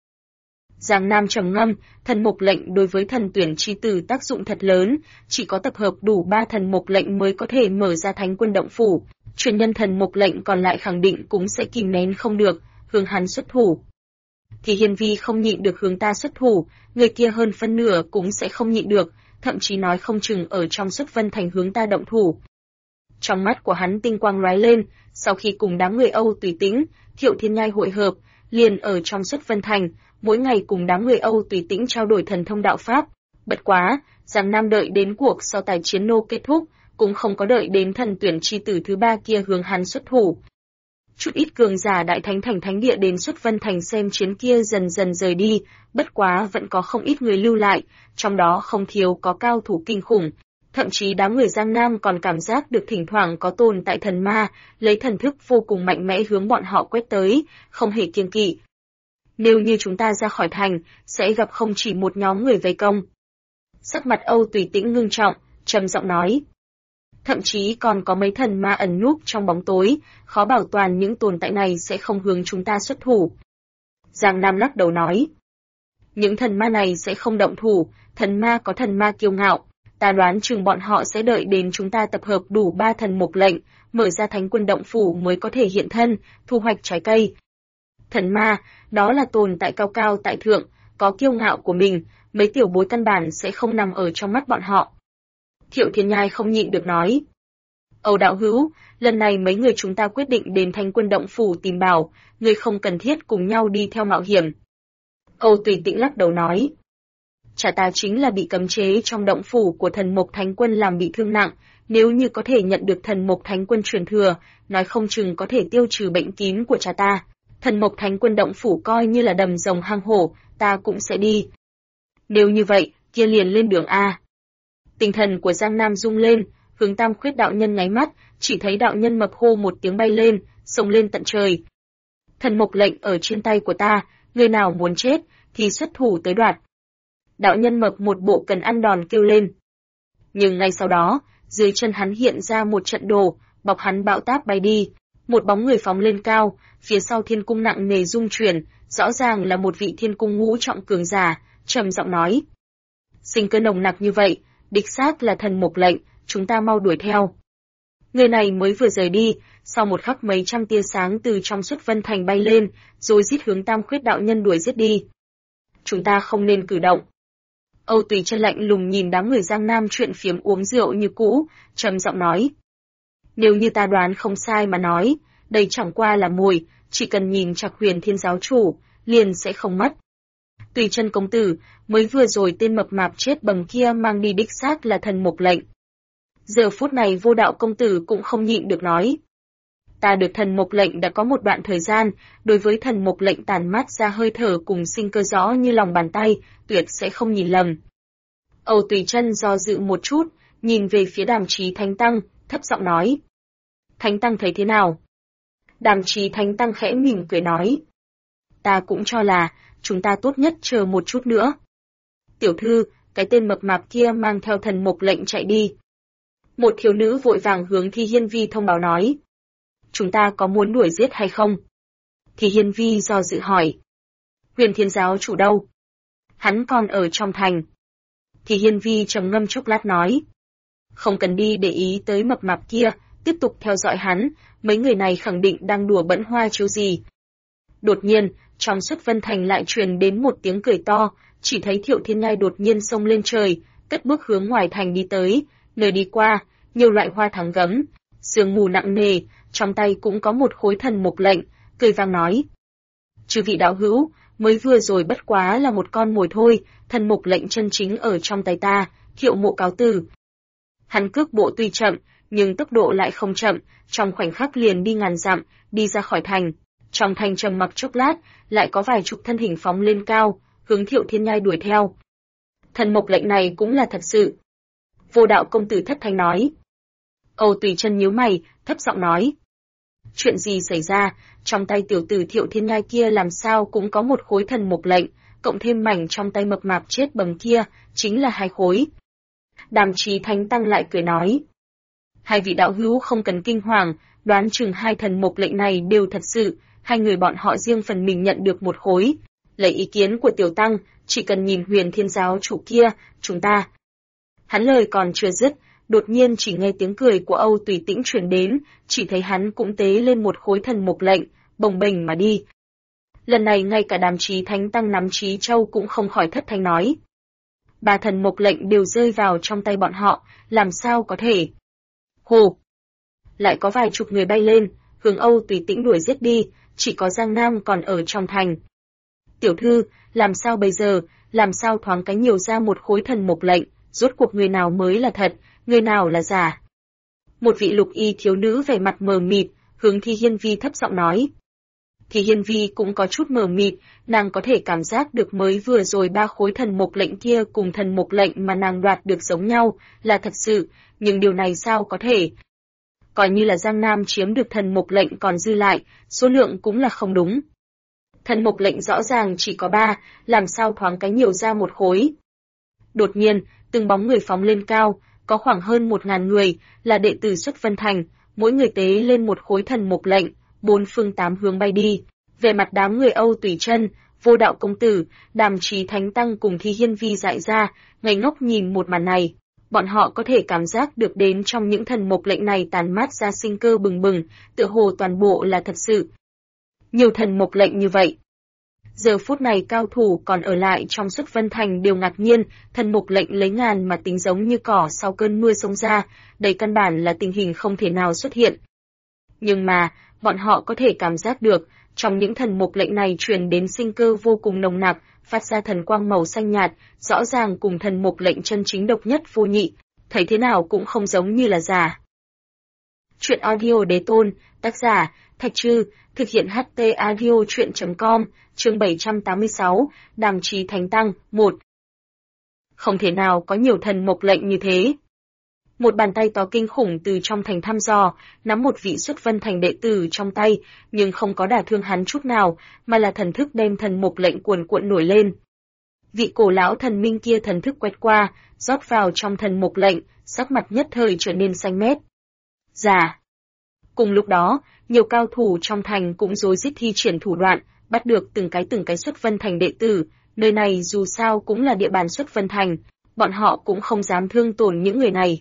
Giang Nam trầm ngâm, thần mục lệnh đối với thần tuyển chi tử tác dụng thật lớn, chỉ có tập hợp đủ 3 thần mục lệnh mới có thể mở ra thánh quân động phủ, truyền nhân thần mục lệnh còn lại khẳng định cũng sẽ kìm nén không được, hướng hắn xuất thủ. Thì Hiên Vi không nhịn được hướng ta xuất thủ, người kia hơn phân nửa cũng sẽ không nhịn được, thậm chí nói không chừng ở trong Xuất Vân Thành hướng ta động thủ. Trong mắt của hắn tinh quang lóe lên, sau khi cùng đám người Âu Tùy Tĩnh, Thiệu Thiên Nhai hội hợp, liền ở trong Xuất Vân Thành, mỗi ngày cùng đám người Âu Tùy Tĩnh trao đổi thần thông đạo pháp. Bất quá, Giang Nam đợi đến cuộc so tài chiến nô kết thúc, cũng không có đợi đến thần tuyển chi tử thứ ba kia hướng hắn xuất thủ. Chút ít cường giả đại thánh thành thánh địa đến Xuất Vân Thành xem chiến kia dần dần rời đi, bất quá vẫn có không ít người lưu lại, trong đó không thiếu có cao thủ kinh khủng. Thậm chí đám người Giang Nam còn cảm giác được thỉnh thoảng có tồn tại thần ma, lấy thần thức vô cùng mạnh mẽ hướng bọn họ quét tới, không hề kiêng kỵ. Nếu như chúng ta ra khỏi thành, sẽ gặp không chỉ một nhóm người vây công. Sắc mặt Âu Tùy Tĩnh ngưng trọng, trầm giọng nói. Thậm chí còn có mấy thần ma ẩn núp trong bóng tối, khó bảo toàn những tồn tại này sẽ không hướng chúng ta xuất thủ. Giang Nam lắc đầu nói. Những thần ma này sẽ không động thủ, thần ma có thần ma kiêu ngạo. Ta đoán chừng bọn họ sẽ đợi đến chúng ta tập hợp đủ 3 thần mục lệnh, mở ra thánh quân động phủ mới có thể hiện thân, thu hoạch trái cây. Thần ma, đó là tồn tại cao cao tại thượng, có kiêu ngạo của mình, mấy tiểu bối căn bản sẽ không nằm ở trong mắt bọn họ. Thiệu Thiên Nhai không nhịn được nói. Âu đạo hữu, lần này mấy người chúng ta quyết định đến thánh quân động phủ tìm bảo, người không cần thiết cùng nhau đi theo mạo hiểm. Âu Tùy Tĩnh lắc đầu nói. Chả ta chính là bị cấm chế trong động phủ của thần mộc thánh quân làm bị thương nặng, nếu như có thể nhận được thần mộc thánh quân truyền thừa, nói không chừng có thể tiêu trừ bệnh kín của cha ta. Thần mộc thánh quân động phủ coi như là đầm rồng hang hổ, ta cũng sẽ đi. Nếu như vậy, kia liền lên đường A. Tinh thần của Giang Nam rung lên, hướng Tam Khuyết đạo nhân nháy mắt, chỉ thấy đạo nhân mập hô một tiếng bay lên, xông lên tận trời. Thần mộc lệnh ở trên tay của ta, người nào muốn chết, thì xuất thủ tới đoạt. Đạo nhân mập một bộ cần ăn đòn kêu lên. Nhưng ngay sau đó, dưới chân hắn hiện ra một trận đồ, bọc hắn bão táp bay đi. Một bóng người phóng lên cao, phía sau thiên cung nặng nề rung chuyển, rõ ràng là một vị thiên cung ngũ trọng cường giả, trầm giọng nói. Sinh cơ nồng nặc như vậy, đích xác là thần mộc lệnh, chúng ta mau đuổi theo. Người này mới vừa rời đi, sau một khắc mấy trăm tia sáng từ trong Xuất Vân Thành bay lên, rồi giết hướng Tam Khuyết đạo nhân đuổi giết đi. Chúng ta không nên cử động. Âu Tùy Chân lạnh lùng nhìn đám người Giang Nam chuyện phiếm uống rượu như cũ, trầm giọng nói. Nếu như ta đoán không sai mà nói, đây chẳng qua là mồi, chỉ cần nhìn Trạc Huyền Thiên giáo chủ, liền sẽ không mất. Tùy Chân công tử, mới vừa rồi tên mập mạp chết bầm kia mang đi đích xác là thần mộc lệnh. Giờ phút này Vô Đạo công tử cũng không nhịn được nói. Ta được thần mộc lệnh đã có một đoạn thời gian, đối với thần mộc lệnh tản mát ra hơi thở cùng sinh cơ rõ như lòng bàn tay, tuyệt sẽ không nhìn lầm. Âu Tùy Chân do dự một chút, nhìn về phía Đàm Chí Thánh Tăng, thấp giọng nói. Thánh Tăng thấy thế nào? Đàm Chí Thánh Tăng khẽ mỉm cười nói. Ta cũng cho là, chúng ta tốt nhất chờ một chút nữa. Tiểu thư, cái tên mập mạp kia mang theo thần mộc lệnh chạy đi. Một thiếu nữ vội vàng hướng Thi Hiên Vi thông báo nói. Chúng ta có muốn đuổi giết hay không? Thi Hiên Vi do dự hỏi. Huyền Thiên giáo chủ đâu? Hắn còn ở trong thành. Thi Hiên Vi trầm ngâm chốc lát nói. Không cần đi để ý tới mập mạp kia, tiếp tục theo dõi hắn, mấy người này khẳng định đang đùa bỡn hoa chiếu gì. Đột nhiên, trong Xuất Vân Thành lại truyền đến một tiếng cười to, chỉ thấy Thiệu Thiên Nhai đột nhiên xông lên trời, cất bước hướng ngoài thành đi tới, nơi đi qua, nhiều loại hoa thắng gấm, sương mù nặng nề, trong tay cũng có một khối thần mộc lệnh, cười vang nói. Chư vị đạo hữu, mới vừa rồi bất quá là một con mồi thôi, thần mộc lệnh chân chính ở trong tay ta, Thiệu mộ cáo từ. Hắn cước bộ tuy chậm, nhưng tốc độ lại không chậm, trong khoảnh khắc liền đi ngàn dặm, đi ra khỏi thành. Trong thành trầm mặc chốc lát, lại có vài chục thân hình phóng lên cao, hướng Thiệu Thiên Nhai đuổi theo. Thần mộc lệnh này cũng là thật sự. Vô Đạo công tử thất thanh nói. Âu Tùy Chân nhíu mày, thấp giọng nói. Chuyện gì xảy ra, trong tay tiểu tử Thiệu Thiên Nhai kia làm sao cũng có một khối thần mộc lệnh, cộng thêm mảnh trong tay mập mạp chết bầm kia, chính là 2 khối. Đàm Chí Thánh Tăng lại cười nói. Hai vị đạo hữu không cần kinh hoàng, đoán chừng 2 thần mộc lệnh này đều thật sự, 2 người bọn họ riêng phần mình nhận được 1 khối. Lấy ý kiến của tiểu tăng, chỉ cần nhìn Huyền Thiên giáo chủ kia, chúng ta. Hắn lời còn chưa dứt, đột nhiên chỉ nghe tiếng cười của Âu Tùy Tĩnh truyền đến, chỉ thấy hắn cũng tế lên một khối thần mộc lệnh, bồng bềnh mà đi. Lần này ngay cả Đàm Chí Thánh Tăng nắm Chí Châu cũng không khỏi thất thanh nói. 3 thần mộc lệnh đều rơi vào trong tay bọn họ, làm sao có thể? Hồ! Lại có vài chục người bay lên, hướng Âu Tùy Tĩnh đuổi giết đi, chỉ có Giang Nam còn ở trong thành. Tiểu thư, làm sao bây giờ, làm sao thoáng cái nhiều ra một khối thần mộc lệnh, rốt cuộc người nào mới là thật, người nào là giả? Một vị lục y thiếu nữ vẻ mặt mờ mịt, hướng Thi Hiên Vi thấp giọng nói. Thi Hiên Vi cũng có chút mờ mịt, nàng có thể cảm giác được mới vừa rồi 3 khối thần mục lệnh kia cùng thần mục lệnh mà nàng đoạt được giống nhau, là thật sự, nhưng điều này sao có thể? Coi như là Giang Nam chiếm được thần mục lệnh còn dư lại, số lượng cũng là không đúng. Thần mục lệnh rõ ràng chỉ có 3, làm sao thoáng cái nhiều ra 1 khối. Đột nhiên, từng bóng người phóng lên cao, có khoảng hơn 1000 người, là đệ tử xuất Vân Thành, mỗi người tế lên 1 khối thần mục lệnh, 4 phương 8 hướng bay đi. Về mặt đám người Âu Tùy Chân, Vô Đạo công tử, Đàm Chí Thánh tăng cùng Thi Hiên Vi dại ra, ngây ngốc nhìn một màn này. Bọn họ có thể cảm giác được đến trong những thần mục lệnh này tàn mát ra sinh cơ bừng bừng, tựa hồ toàn bộ là thật sự. Nhiều thần mục lệnh như vậy. Giờ phút này cao thủ còn ở lại trong Xuất Vân Thành đều ngạc nhiên, thần mục lệnh lấy ngàn mà tính giống như cỏ sau cơn mưa xông ra, đây căn bản là tình hình không thể nào xuất hiện. Nhưng mà, bọn họ có thể cảm giác được, trong những thần mục lệnh này truyền đến sinh cơ vô cùng nồng nặc, phát ra thần quang màu xanh nhạt, rõ ràng cùng thần mục lệnh chân chính độc nhất vô nhị, thấy thế nào cũng không giống như là giả. Truyện audio đế tôn, tác giả, Thạch Trư, thực hiện HT audio truyện.com, chương 786, Đàm Chí Thánh tăng, 1. Không thể nào có nhiều thần mục lệnh như thế. Một bàn tay to kinh khủng từ trong thành thăm dò, nắm một vị Xuất Vân Thành đệ tử trong tay, nhưng không có đả thương hắn chút nào, mà là thần thức đem thần mục lệnh cuồn cuộn nổi lên. Vị cổ lão thần minh kia thần thức quét qua, rót vào trong thần mục lệnh, sắc mặt nhất thời trở nên xanh mét. Giả. Cùng lúc đó, nhiều cao thủ trong thành cũng rối rít thi triển thủ đoạn, bắt được từng cái Xuất Vân Thành đệ tử, nơi này dù sao cũng là địa bàn Xuất Vân Thành, bọn họ cũng không dám thương tổn những người này.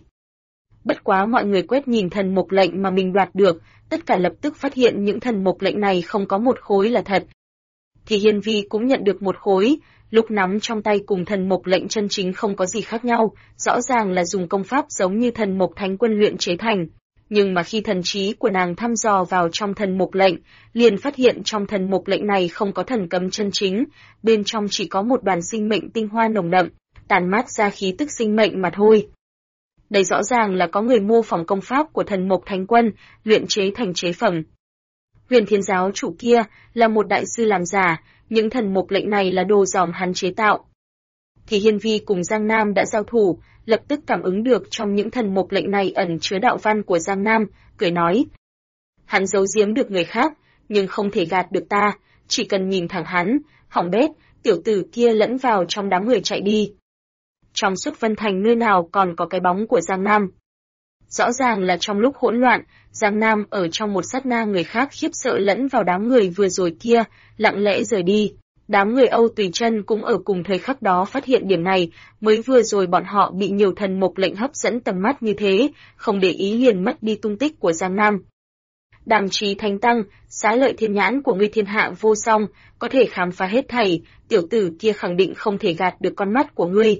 Bất quá mọi người quét nhìn thần mục lệnh mà mình đoạt được, tất cả lập tức phát hiện những thần mục lệnh này không có 1 khối là thật. Thì Hiên Vi cũng nhận được 1 khối, lúc nắm trong tay cùng thần mục lệnh chân chính không có gì khác nhau, rõ ràng là dùng công pháp giống như thần mục thánh quân luyện chế thành. Nhưng mà khi thần trí của nàng thăm dò vào trong thần mục lệnh, liền phát hiện trong thần mục lệnh này không có thần cấm chân chính, bên trong chỉ có một đoàn sinh mệnh tinh hoa nồng đậm, tàn mát ra khí tức sinh mệnh mà thôi. Đây rõ ràng là có người mô phỏng công pháp của thần mục thánh quân, luyện chế thành chế phẩm. Huyền Thiên giáo chủ kia là một đại sư làm giả, những thần mục lệnh này là đồ dòm hắn chế tạo. Thì Hiên Vi cùng Giang Nam đã giao thủ, lập tức cảm ứng được trong những thần mục lệnh này ẩn chứa đạo văn của Giang Nam, cười nói. Hắn giấu giếm được người khác, nhưng không thể gạt được ta, chỉ cần nhìn thẳng hắn, hỏng bét, tiểu tử kia lẫn vào trong đám người chạy đi. Trong Xuất Vân Thành nơi nào còn có cái bóng của Giang Nam. Rõ ràng là trong lúc hỗn loạn, Giang Nam ở trong một sát na người khác khiếp sợ lẫn vào đám người vừa rồi kia, lặng lẽ rời đi. Đám người Âu Tùy Chân cũng ở cùng thời khắc đó phát hiện điểm này, mới vừa rồi bọn họ bị nhiều thần mục lệnh hấp dẫn tầm mắt như thế, không để ý liền mất đi tung tích của Giang Nam. Đàm Chí Thánh tăng, xá lợi thiên nhãn của ngươi thiên hạ vô song, có thể khám phá hết thảy, tiểu tử kia khẳng định không thể gạt được con mắt của ngươi.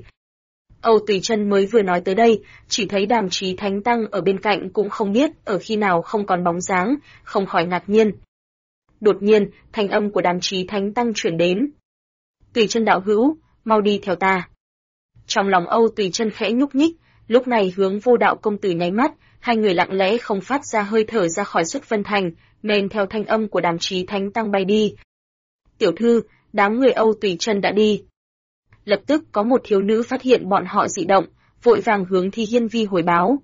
Âu Tùy Chân mới vừa nói tới đây, chỉ thấy Đàm Chí Thánh tăng ở bên cạnh cũng không biết ở khi nào không còn bóng dáng, không khỏi ngạc nhiên. Đột nhiên, thanh âm của Đàm Chí Thánh tăng chuyển đến. Tùy Chân đạo hữu, mau đi theo ta. Trong lòng Âu Tùy Chân khẽ nhúc nhích, lúc này hướng Vô Đạo công tử nháy mắt, hai người lặng lẽ không phát ra hơi thở ra khỏi Xuất Vân Thành, men theo thanh âm của Đàm Chí Thánh tăng bay đi. Tiểu thư, đám người Âu Tùy Chân đã đi. Lập tức có một thiếu nữ phát hiện bọn họ dị động, vội vàng hướng Thi Hiên Vi hồi báo.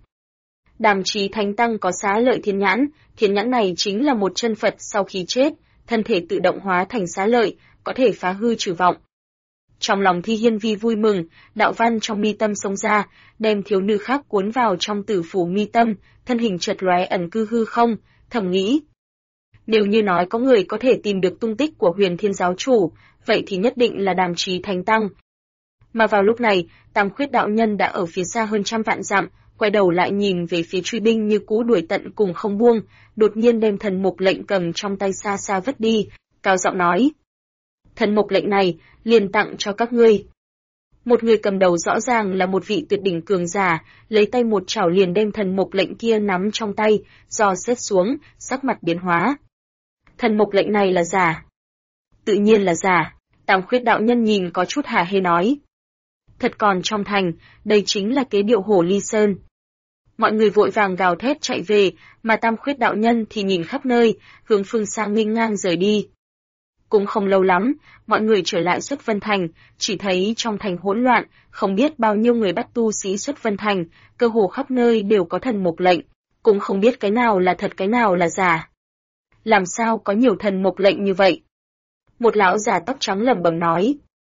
Đàm Chí Thánh tăng có xá lợi thiên nhãn này chính là một chân Phật sau khi chết, thân thể tự động hóa thành xá lợi, có thể phá hư trừ vọng. Trong lòng Thi Hiên Vi vui mừng, đạo văn trong mi tâm xông ra, đem thiếu nữ khác cuốn vào trong tử phủ mi tâm, thân hình chợt lóe ẩn cư hư không, thầm nghĩ. Nếu như nói có người có thể tìm được tung tích của Huyền Thiên giáo chủ, vậy thì nhất định là Đàm Chí Thánh tăng. Mà vào lúc này, Tam Khuyết đạo nhân đã ở phía xa hơn 100 vạn dặm, quay đầu lại nhìn về phía truy binh như cũ đuổi tận cùng không buông, đột nhiên đem thần mục lệnh cầm trong tay xa xa vứt đi, cao giọng nói. Thần mục lệnh này, liền tặng cho các ngươi. Một người cầm đầu rõ ràng là một vị tuyệt đỉnh cường giả, lấy tay một chảo liền đem thần mục lệnh kia nắm trong tay, dò xét xuống, sắc mặt biến hóa. Thần mục lệnh này là giả. Tự nhiên là giả, Tam Khuyết đạo nhân nhìn có chút hả hê nói. Thật còn trong thành, đây chính là kế điệu Hổ Ly Sơn. Mọi người vội vàng gào thét chạy về, mà Tam Khuyết đạo nhân thì nhìn khắp nơi, hướng phương xa nghênh ngang rời đi. Cũng không lâu lắm, mọi người trở lại Xuất Vân Thành, chỉ thấy trong thành hỗn loạn, không biết bao nhiêu người bắt tu sĩ Xuất Vân Thành, cơ hồ khắp nơi đều có thần mục lệnh, cũng không biết cái nào là thật cái nào là giả. Làm sao có nhiều thần mục lệnh như vậy? Một lão già tóc trắng lẩm bẩm nói.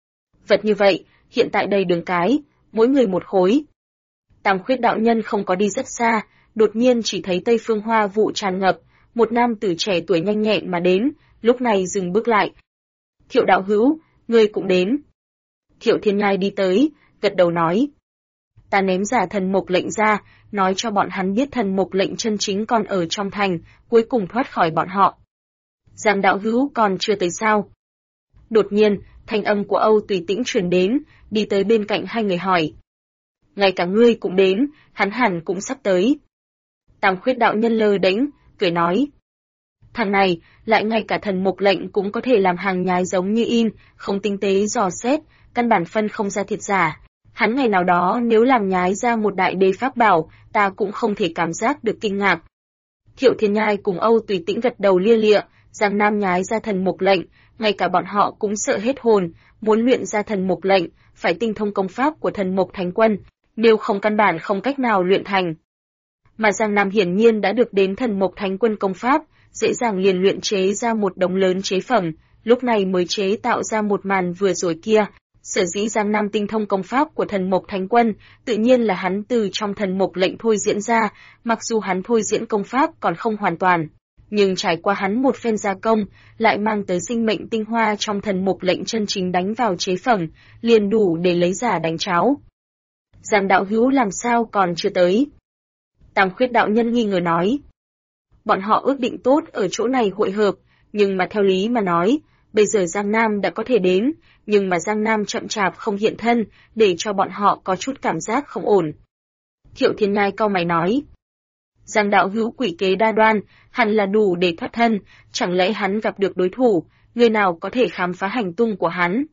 Vật như vậy, hiện tại đầy đường cái, mỗi người một khối. Tam Khuyết đạo nhân không có đi rất xa, đột nhiên chỉ thấy Tây Phương Hoa vụ tràn ngập, một nam tử trẻ tuổi nhanh nhẹn mà đến, lúc này dừng bước lại. Thiệu đạo hữu, ngươi cũng đến. Thiệu Thiên Nhai đi tới, gật đầu nói. Ta ném giả thần mục lệnh ra, nói cho bọn hắn biết thần mục lệnh chân chính còn ở trong thành, cuối cùng thoát khỏi bọn họ. Giang đạo hữu còn chưa tới sao? Đột nhiên, thanh âm của Âu Tùy Tĩnh truyền đến, đi tới bên cạnh hai người hỏi. Ngay cả ngươi cũng đến, hắn hẳn cũng sắp tới. Tam Khuyết đạo nhân lơ đễnh, cười nói. Thằng này, lại ngay cả thần mục lệnh cũng có thể làm hàng nhái giống như in, không tinh tế dò xét, căn bản phân không ra thiệt giả. Hắn ngày nào đó nếu làm nhái ra một đại đế pháp bảo, ta cũng không thể cảm giác được kinh ngạc. Thiệu Thiên Nhai cùng Âu Tùy Tĩnh gật đầu lia lịa, Giang Nam nhái ra thần mục lệnh, ngay cả bọn họ cũng sợ hết hồn, muốn luyện ra thần mục lệnh, phải tinh thông công pháp của thần mục thánh quân, nếu không căn bản không cách nào luyện thành. Mà Giang Nam hiển nhiên đã được đến thần mục thánh quân công pháp, dễ dàng liền luyện chế ra một đống lớn chế phẩm, lúc này mới chế tạo ra một màn vừa rồi kia. Sở dĩ Giang Nam tinh thông công pháp của thần mục thánh quân, tự nhiên là hắn từ trong thần mục lệnh thôi diễn ra, mặc dù hắn thôi diễn công pháp còn không hoàn toàn, nhưng trải qua hắn một phen gia công, lại mang tới sinh mệnh tinh hoa trong thần mục lệnh chân chính đánh vào chế phẩm, liền đủ để lấy giả đánh cháo. Giang đạo hữu làm sao còn chưa tới? Tam Khuyết đạo nhân nghi ngờ nói. Bọn họ ước định tốt ở chỗ này hội hợp, nhưng mà theo lý mà nói, bây giờ Giang Nam đã có thể đến, nhưng mà Giang Nam chậm chạp không hiện thân, để cho bọn họ có chút cảm giác không ổn. Thiệu Thiên Nhai cau mày nói. Giang đạo hữu quỷ kế đa đoan, hẳn là đủ để thoát thân, chẳng lẽ hắn gặp được đối thủ, người nào có thể khám phá hành tung của hắn?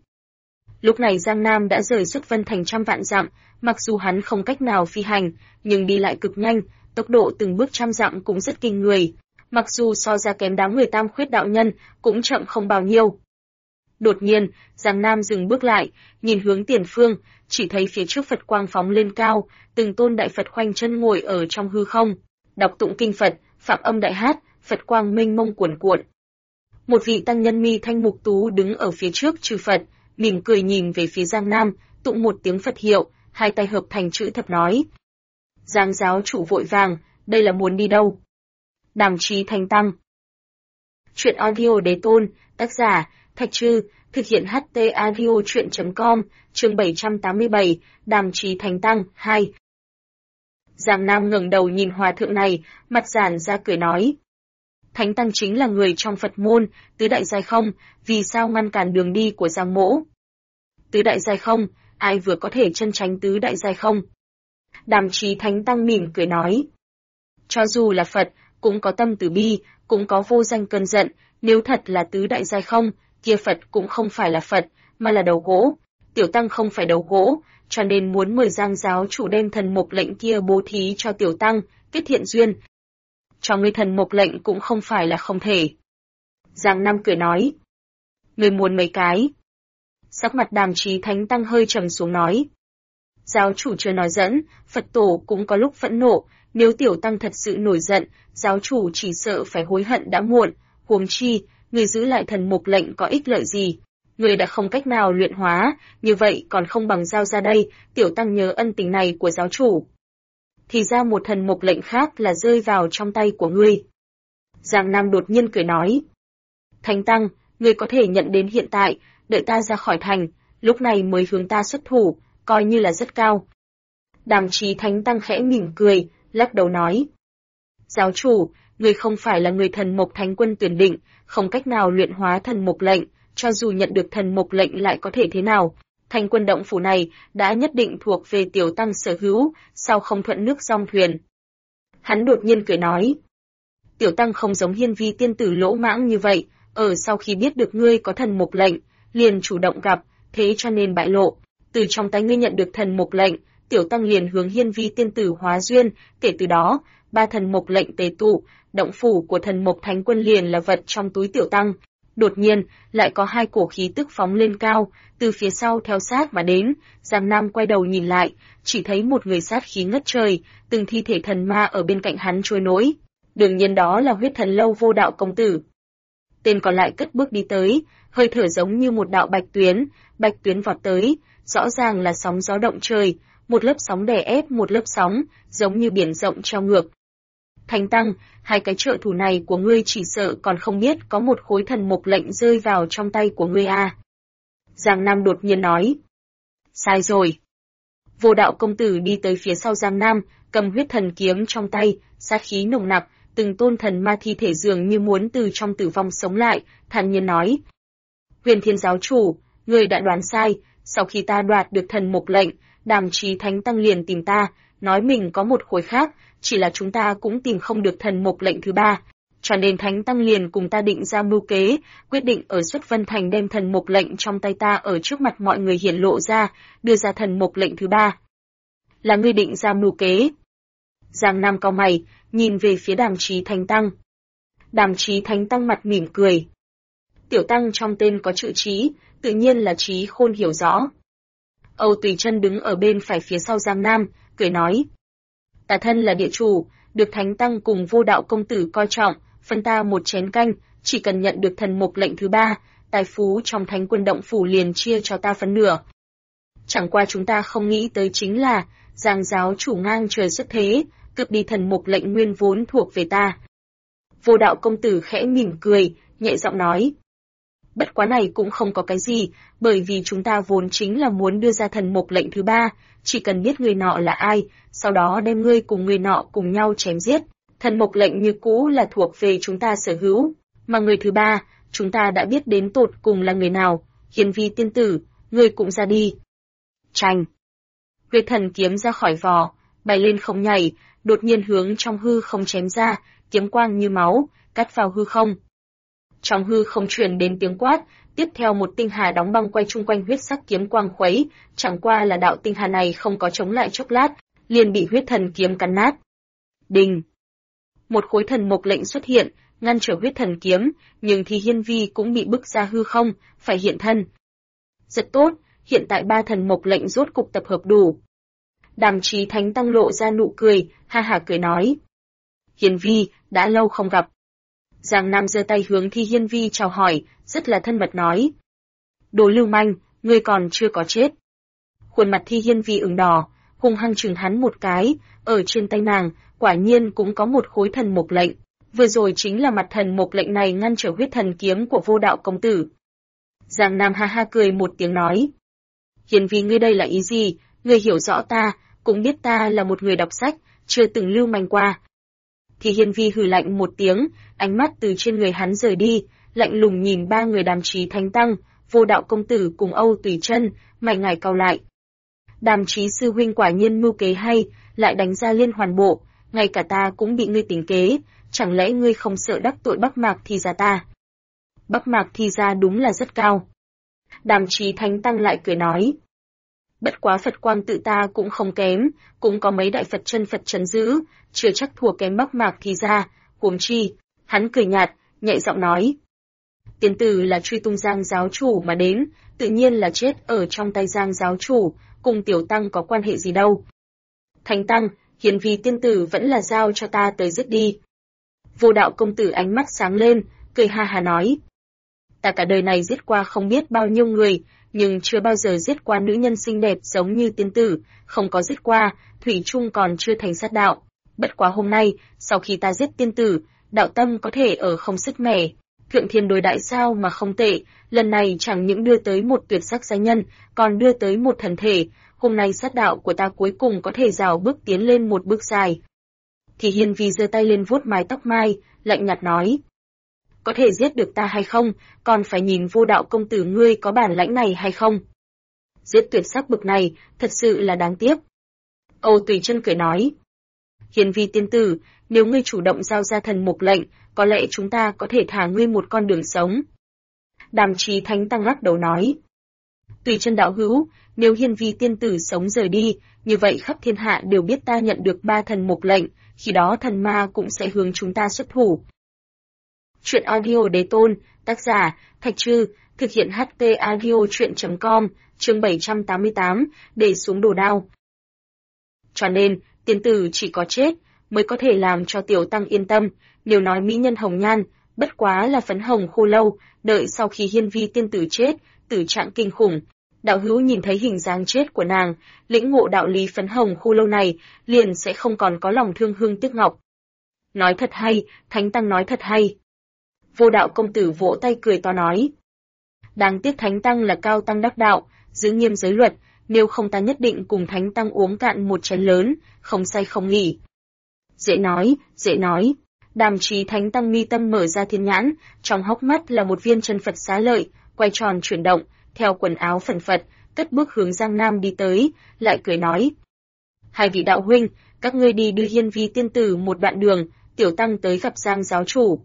Lúc này Giang Nam đã rời Xuất Vân Thành trăm vạn dặm, mặc dù hắn không cách nào phi hành, nhưng đi lại cực nhanh, tốc độ từng bước trăm dặm cũng rất kinh người. Mặc dù so ra kém đám người Tam Khuyết đạo nhân, cũng chậm không bao nhiêu. Đột nhiên, Giang Nam dừng bước lại, nhìn hướng tiền phương, chỉ thấy phía trước Phật quang phóng lên cao, từng tôn đại Phật khoanh chân ngồi ở trong hư không, đọc tụng kinh Phật, phạm âm đại hát, Phật quang mênh mông cuồn cuộn. Một vị tăng nhân mi thanh mục tú đứng ở phía trước chư Phật, mỉm cười nhìn về phía Giang Nam, tụng một tiếng Phật hiệu, hai tay hợp thành chữ thập nói. Giang giáo chủ vội vàng, đây là muốn đi đâu? Đàm Chí Thành Tăng. Chuyện audio đế tôn, tác giả, Thạch Trư, thực hiện HT audio chuyện.com, chương 787, Đàm Chí Thành Tăng, 2. Giang Nam ngẩng đầu nhìn hòa thượng này, mặt giản ra cười nói. Thánh Tăng chính là người trong Phật môn, tứ đại giai không, vì sao ngăn cản đường đi của Giang mỗ? Tứ đại giai không, ai vừa có thể chân tránh tứ đại giai không? Đàm Chí Thánh Tăng mỉm cười nói. Cho dù là Phật, cũng có tâm từ bi, cũng có vô danh cơn giận, nếu thật là tứ đại giai không, kia Phật cũng không phải là Phật, mà là đầu gỗ. Tiểu Tăng không phải đầu gỗ, cho nên muốn mời Giang giáo chủ đem thần mục lệnh kia bố thí cho Tiểu Tăng, kết thiện duyên. Cho ngươi thần mục lệnh cũng không phải là không thể. Giang Nam cười nói. Ngươi muốn mấy cái? Sắc mặt Đàm Chí Thánh Tăng hơi trầm xuống nói. Giáo chủ chưa nói dẫn, Phật tổ cũng có lúc phẫn nộ, nếu Tiểu Tăng thật sự nổi giận, giáo chủ chỉ sợ phải hối hận đã muộn, huống chi, người giữ lại thần mục lệnh có ích lợi gì? Người đã không cách nào luyện hóa, như vậy còn không bằng giao ra đây, Tiểu Tăng nhớ ân tình này của giáo chủ. Thì ra một thần mục lệnh khác là rơi vào trong tay của ngươi. Giang Nam đột nhiên cười nói. Thánh Tăng, ngươi có thể nhận đến hiện tại, đợi ta ra khỏi thành, lúc này mới hướng ta xuất thủ, coi như là rất cao. Đàm Chí Thánh Tăng khẽ mỉm cười, lắc đầu nói. Giáo chủ, người không phải là người thần mục thánh quân tuyển định, không cách nào luyện hóa thần mục lệnh, cho dù nhận được thần mục lệnh lại có thể thế nào. Thánh quân động phủ này đã nhất định thuộc về Tiểu Tăng sở hữu, sao không thuận nước dong thuyền. Hắn đột nhiên cười nói. Tiểu Tăng không giống Hiên Vi tiên tử lỗ mãng như vậy, sau khi biết được ngươi có thần mục lệnh, liền chủ động gặp, thế cho nên bại lộ. Từ trong tay ngươi nhận được thần mục lệnh, Tiểu Tăng liền hướng Hiên Vi tiên tử hóa duyên, kể từ đó, 3 thần mộc lệnh tề tụ, động phủ của thần mộc thánh quân liền là vật trong túi Tiểu Tăng. Đột nhiên, lại có 2 cổ khí tức phóng lên cao, từ phía sau theo sát mà đến, Giang Nam quay đầu nhìn lại, chỉ thấy một người sát khí ngất trời, từng thi thể thần ma ở bên cạnh hắn trôi nổi. Đương nhiên đó là Huyết Thần Lâu Vô Đạo công tử. Tên còn lại cất bước đi tới, hơi thở giống như một đạo bạch tuyến vọt tới, rõ ràng là sóng gió động trời, một lớp sóng đè ép một lớp sóng, giống như biển rộng treo ngược. Thánh Tăng, 2 cái trợ thủ này của ngươi chỉ sợ còn không biết có một khối thần mộc lệnh rơi vào trong tay của ngươi à. Giang Nam đột nhiên nói. Sai rồi. Vô Đạo công tử đi tới phía sau Giang Nam, cầm huyết thần kiếm trong tay, sát khí nồng nặc, từng tôn thần ma thi thể dường như muốn từ trong tử vong sống lại, thản nhiên nói. Huyền Thiên giáo chủ, ngươi đã đoán sai, sau khi ta đoạt được thần mộc lệnh, Đàm Chí Thánh Tăng liền tìm ta, nói mình có một khối khác, chỉ là chúng ta cũng tìm không được thần mộc lệnh thứ 3. Cho nên Thánh Tăng liền cùng ta định ra mưu kế, quyết định ở Xuất Vân Thành đem thần mộc lệnh trong tay ta ở trước mặt mọi người hiển lộ ra, đưa ra thần mộc lệnh thứ 3. Là ngươi định ra mưu kế. Giang Nam cau mày, nhìn về phía Đàm Chí Thánh Tăng. Đàm Chí Thánh Tăng mặt mỉm cười. Tiểu Tăng trong tên có chữ trí, tự nhiên là trí khôn hiểu rõ. Âu Tùy Chân đứng ở bên phải phía sau Giang Nam, cười nói. Ta thân là địa chủ, được Thánh Tăng cùng Vô Đạo công tử coi trọng, phân ta một chén canh, chỉ cần nhận được thần mộc lệnh thứ 3, tài phú trong Thánh quân động phủ liền chia cho ta phân nửa. Chẳng qua chúng ta không nghĩ tới chính là, Giang giáo chủ ngang trời xuất thế, cướp đi thần mộc lệnh nguyên vốn thuộc về ta. Vô Đạo công tử khẽ mỉm cười, nhẹ giọng nói. Bất quá này cũng không có cái gì, bởi vì chúng ta vốn chính là muốn đưa ra thần mộc lệnh thứ 3, chỉ cần biết người nọ là ai, sau đó đem ngươi cùng người nọ cùng nhau chém giết. Thần mộc lệnh như cũ là thuộc về chúng ta sở hữu, mà người thứ 3, chúng ta đã biết đến tột cùng là người nào, Hiên Vi tiên tử, ngươi cũng ra đi. Chành! Huyết thần kiếm ra khỏi vỏ, bay lên không nhảy, đột nhiên hướng trong hư không chém ra, kiếm quang như máu, cắt vào hư không. Trong hư không truyền đến tiếng quát, tiếp theo một tinh hà đóng băng quay chung quanh huyết sắc kiếm quang khuấy, chẳng qua là đạo tinh hà này không có chống lại chốc lát, liền bị huyết thần kiếm cắn nát. Đình! Một khối thần mộc lệnh xuất hiện, ngăn trở huyết thần kiếm, nhưng thì Hiên Vi cũng bị bức ra hư không, phải hiện thân. Rất tốt, hiện tại 3 thần mộc lệnh rốt cục tập hợp đủ. Đàm Chí Thánh Tăng lộ ra nụ cười, ha hả cười nói. Hiên Vi, đã lâu không gặp. Giang Nam giơ tay hướng Thi Hiên Vi chào hỏi, rất là thân mật nói. Đồ lưu manh, ngươi còn chưa có chết. Khuôn mặt Thi Hiên Vi ửng đỏ, hung hăng chừng hắn một cái, ở trên tay nàng, quả nhiên cũng có một khối thần mộc lệnh. Vừa rồi chính là mặt thần mộc lệnh này ngăn trở huyết thần kiếm của Vô Đạo công tử. Giang Nam ha ha cười một tiếng nói. Hiên Vi ngươi đây là ý gì, ngươi hiểu rõ ta, cũng biết ta là một người đọc sách, chưa từng lưu manh qua. Thì Hiên Vi hừ lạnh một tiếng, ánh mắt từ trên người hắn rời đi, lạnh lùng nhìn 3 người Đàm Chí Thánh Tăng, Vô Đạo công tử cùng Âu Tùy Chân, mày ngài cau lại. Đàm Chí sư huynh quả nhiên mưu kế hay, lại đánh ra liên hoàn bộ, ngay cả ta cũng bị ngươi tính kế, chẳng lẽ ngươi không sợ đắc tội Bắc Mạc Thi gia ta? Bắc Mạc Thi gia đúng là rất cao. Đàm Chí Thánh Tăng lại cười nói. Bất quá Phật quang tự ta cũng không kém, cũng có mấy đại Phật chân giữ, chưa chắc thua kém Bắc Mạc Thi gia, huống chi. Hắn cười nhạt, nhẹ giọng nói. Tiên tử là truy tung Giang giáo chủ mà đến, tự nhiên là chết ở trong tay Giang giáo chủ, cùng Tiểu Tăng có quan hệ gì đâu. Thánh Tăng, Hiên Vi tiên tử vẫn là giao cho ta tới giết đi. Vô Đạo công tử ánh mắt sáng lên, cười ha hà nói. Ta cả đời này giết qua không biết bao nhiêu người, nhưng chưa bao giờ giết qua nữ nhân xinh đẹp giống như tiên tử, không có giết qua, thủy chung còn chưa thành sát đạo. Bất quá hôm nay, sau khi ta giết tiên tử, đạo tâm có thể ở không sứt mẻ. Thượng thiên đối đại sao mà không tệ, lần này chẳng những đưa tới một tuyệt sắc giai nhân, còn đưa tới một thần thể, hôm nay sát đạo của ta cuối cùng có thể rào bước tiến lên một bước dài. Thì Hiên Vi giơ tay lên vuốt mái tóc mai, lạnh nhạt nói. Có thể giết được ta hay không, còn phải nhìn Vô Đạo công tử ngươi có bản lãnh này hay không. Giết tuyệt sắc bực này, thật sự là đáng tiếc. Âu Tùy Chân cười nói. Hiên Vi tiên tử, nếu ngươi chủ động giao ra thần mộc lệnh, có lẽ chúng ta có thể thả ngươi một con đường sống. Đàm Chí Thánh Tăng lắc đầu nói. Tùy chân đạo hữu, nếu Hiên Vi tiên tử sống rời đi, như vậy khắp thiên hạ đều biết ta nhận được 3 thần mục lệnh, khi đó thần ma cũng sẽ hướng chúng ta xuất thủ. Chuyện audio đế tôn, tác giả, Thạch Trư, thực hiện HT audio chuyện.com, chương 788, để xuống đồ đao. Cho nên, tiên tử chỉ có chết, mới có thể làm cho tiểu tăng yên tâm, nếu nói mỹ nhân hồng nhan, bất quá là phấn hồng khô lâu, đợi sau khi Hiên Vi tiên tử chết, tử trạng kinh khủng. Đạo hữu nhìn thấy hình dáng chết của nàng, lĩnh ngộ đạo lý phấn hồng khô lâu này, liền sẽ không còn có lòng thương hương tiếc ngọc. Nói thật hay, Thánh Tăng nói thật hay. Vô Đạo công tử vỗ tay cười to nói. Đáng tiếc Thánh Tăng là cao tăng đắc đạo, giữ nghiêm giới luật, nếu không ta nhất định cùng Thánh Tăng uống cạn một chén lớn, không say không nghỉ. Dễ nói, dễ nói. Đàm Chí Thánh Tăng mi tâm mở ra thiên nhãn, trong hốc mắt là một viên chân Phật xá lợi, quay tròn chuyển động, theo quần áo phần phật, cất bước hướng Giang Nam đi tới, lại cười nói. Hai vị đạo huynh, các ngươi đi đưa Hiên Vi tiên tử một đoạn đường, tiểu tăng tới gặp Giang giáo chủ.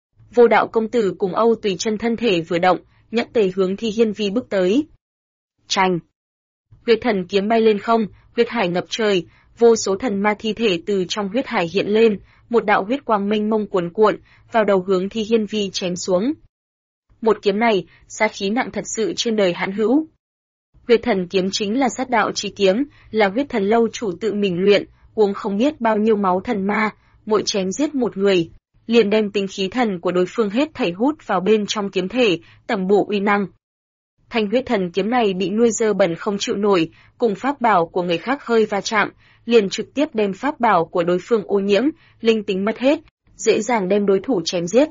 Vô Đạo công tử cùng Âu Tùy chân thân thể vừa động, nhất tề hướng Thi Hiên Vi bước tới. Chành! Huyết thần kiếm bay lên không, huyết hải ngập trời, vô số thần ma thi thể từ trong huyết hải hiện lên, một đạo huyết quang mênh mông cuồn cuộn, vào đầu hướng Thi Hiên Vi chém xuống. Một kiếm này, sát khí nặng thật sự trên đời hãn hữu. Huyết thần kiếm chính là sát đạo chi kiếm, là huyết thần lâu chủ tự mình luyện, uống không biết bao nhiêu máu thần ma, mỗi chém giết một người, liền đem tinh khí thần của đối phương hết thảy hút vào bên trong kiếm thể, tầm bổ uy năng. Thanh huyết thần kiếm này bị nuôi dơ bẩn không chịu nổi, cùng pháp bảo của người khác hơi va chạm, liền trực tiếp đem pháp bảo của đối phương ô nhiễm, linh tính mất hết, dễ dàng đem đối thủ chém giết.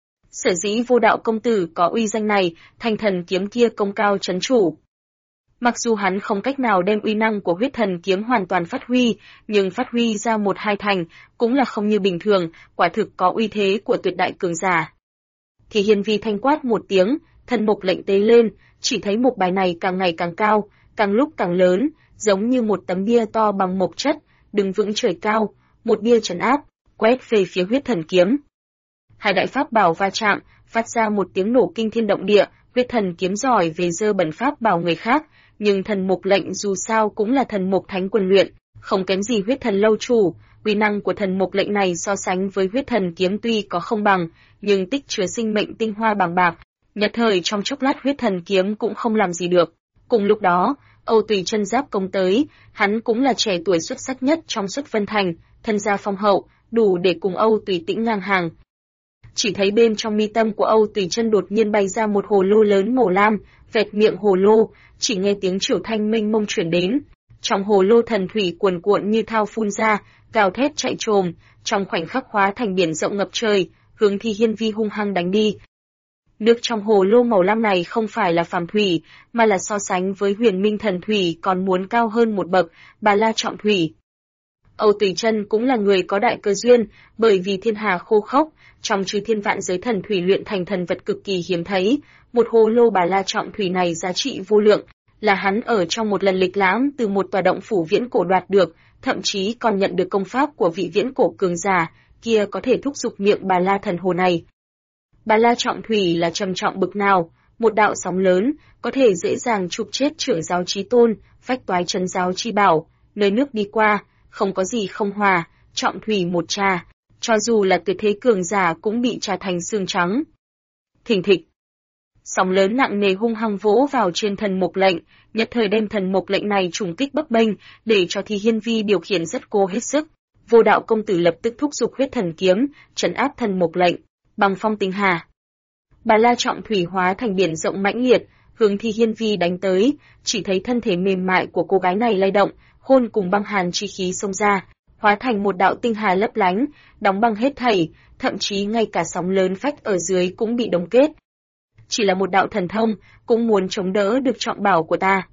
Sở dĩ Vô Đạo công tử có uy danh này, thanh thần kiếm kia công cao trấn chủ. Mặc dù hắn không cách nào đem uy năng của huyết thần kiếm hoàn toàn phát huy, nhưng phát huy ra 1-2 thành, cũng là không như bình thường, quả thực có uy thế của tuyệt đại cường giả. Thì Hiên Vi thanh quát một tiếng, thần mục lệnh tế lên, chỉ thấy mục bài này càng ngày càng cao, càng lúc càng lớn, giống như một tấm bia to bằng mộc chất, đứng vững trời cao, một bia trấn áp, quét về phía huyết thần kiếm. Hai đại pháp bảo va chạm, phát ra một tiếng nổ kinh thiên động địa, huyết thần kiếm giỏi về dơ bẩn pháp bảo người khác, nhưng thần mục lệnh dù sao cũng là thần mục thánh quân luyện, không kém gì huyết thần lâu chủ, uy năng của thần mục lệnh này so sánh với huyết thần kiếm tuy có không bằng, nhưng tích chứa sinh mệnh tinh hoa bàng bạc, nhất thời trong chốc lát huyết thần kiếm cũng không làm gì được. Cùng lúc đó, Âu Tùy chân giáp công tới, hắn cũng là trẻ tuổi xuất sắc nhất trong Xuất Vân Thành, thân gia phong hậu, đủ để cùng Âu Tùy tĩnh ngang hàng. Chỉ thấy bên trong mi tâm của Âu Tùy chân đột nhiên bay ra một hồ lô lớn màu lam, vẹt miệng hồ lô, chỉ nghe tiếng triều thanh mênh mông chuyển đến. Trong hồ lô thần thủy cuồn cuộn như thao phun ra, gào thét chạy trồm, trong khoảnh khắc hóa thành biển rộng ngập trời, hướng Thi Hiên Vi hung hăng đánh đi. Nước trong hồ lô màu lam này không phải là phàm thủy, mà là so sánh với Huyền Minh thần thủy còn muốn cao hơn một bậc, Bà La trọng thủy. Âu Tùy chân cũng là người có đại cơ duyên, bởi vì thiên hà khô khốc, trong chư thiên vạn giới thần thủy luyện thành thần vật cực kỳ hiếm thấy, một hồ lô Bà La trọng thủy này giá trị vô lượng, là hắn ở trong một lần lịch lãm từ một tòa động phủ viễn cổ đoạt được, thậm chí còn nhận được công pháp của vị viễn cổ cường giả kia có thể thúc giục miệng Bà La thần hồ này. Bà La trọng thủy là trầm trọng bực nào, một đạo sóng lớn, có thể dễ dàng chụp chết trưởng giáo chí tôn, phách toái trấn giáo chi bảo, nơi nước đi qua, không có gì không hòa, trọng thủy một trà, cho dù là tuyệt thế cường giả cũng bị trà thành xương trắng. Thình thịch. Sóng lớn nặng nề hung hăng vỗ vào trên thần mục lệnh, nhất thời đem thần mục lệnh này trùng kích bấp bênh, để cho Thi Hiên Vi điều khiển rất cố hết sức. Vô Đạo công tử lập tức thúc giục huyết thần kiếm, trấn áp thần mục lệnh, bằng phong tinh hà. Bà La trọng thủy hóa thành biển rộng mãnh liệt, hướng Thi Hiên Vi đánh tới, chỉ thấy thân thể mềm mại của cô gái này lay động, hôn cùng băng hàn chi khí xông ra, hóa thành một đạo tinh hà lấp lánh, đóng băng hết thảy, thậm chí ngay cả sóng lớn phách ở dưới cũng bị đóng kết. Chỉ là một đạo thần thông, cũng muốn chống đỡ được trọng bảo của ta.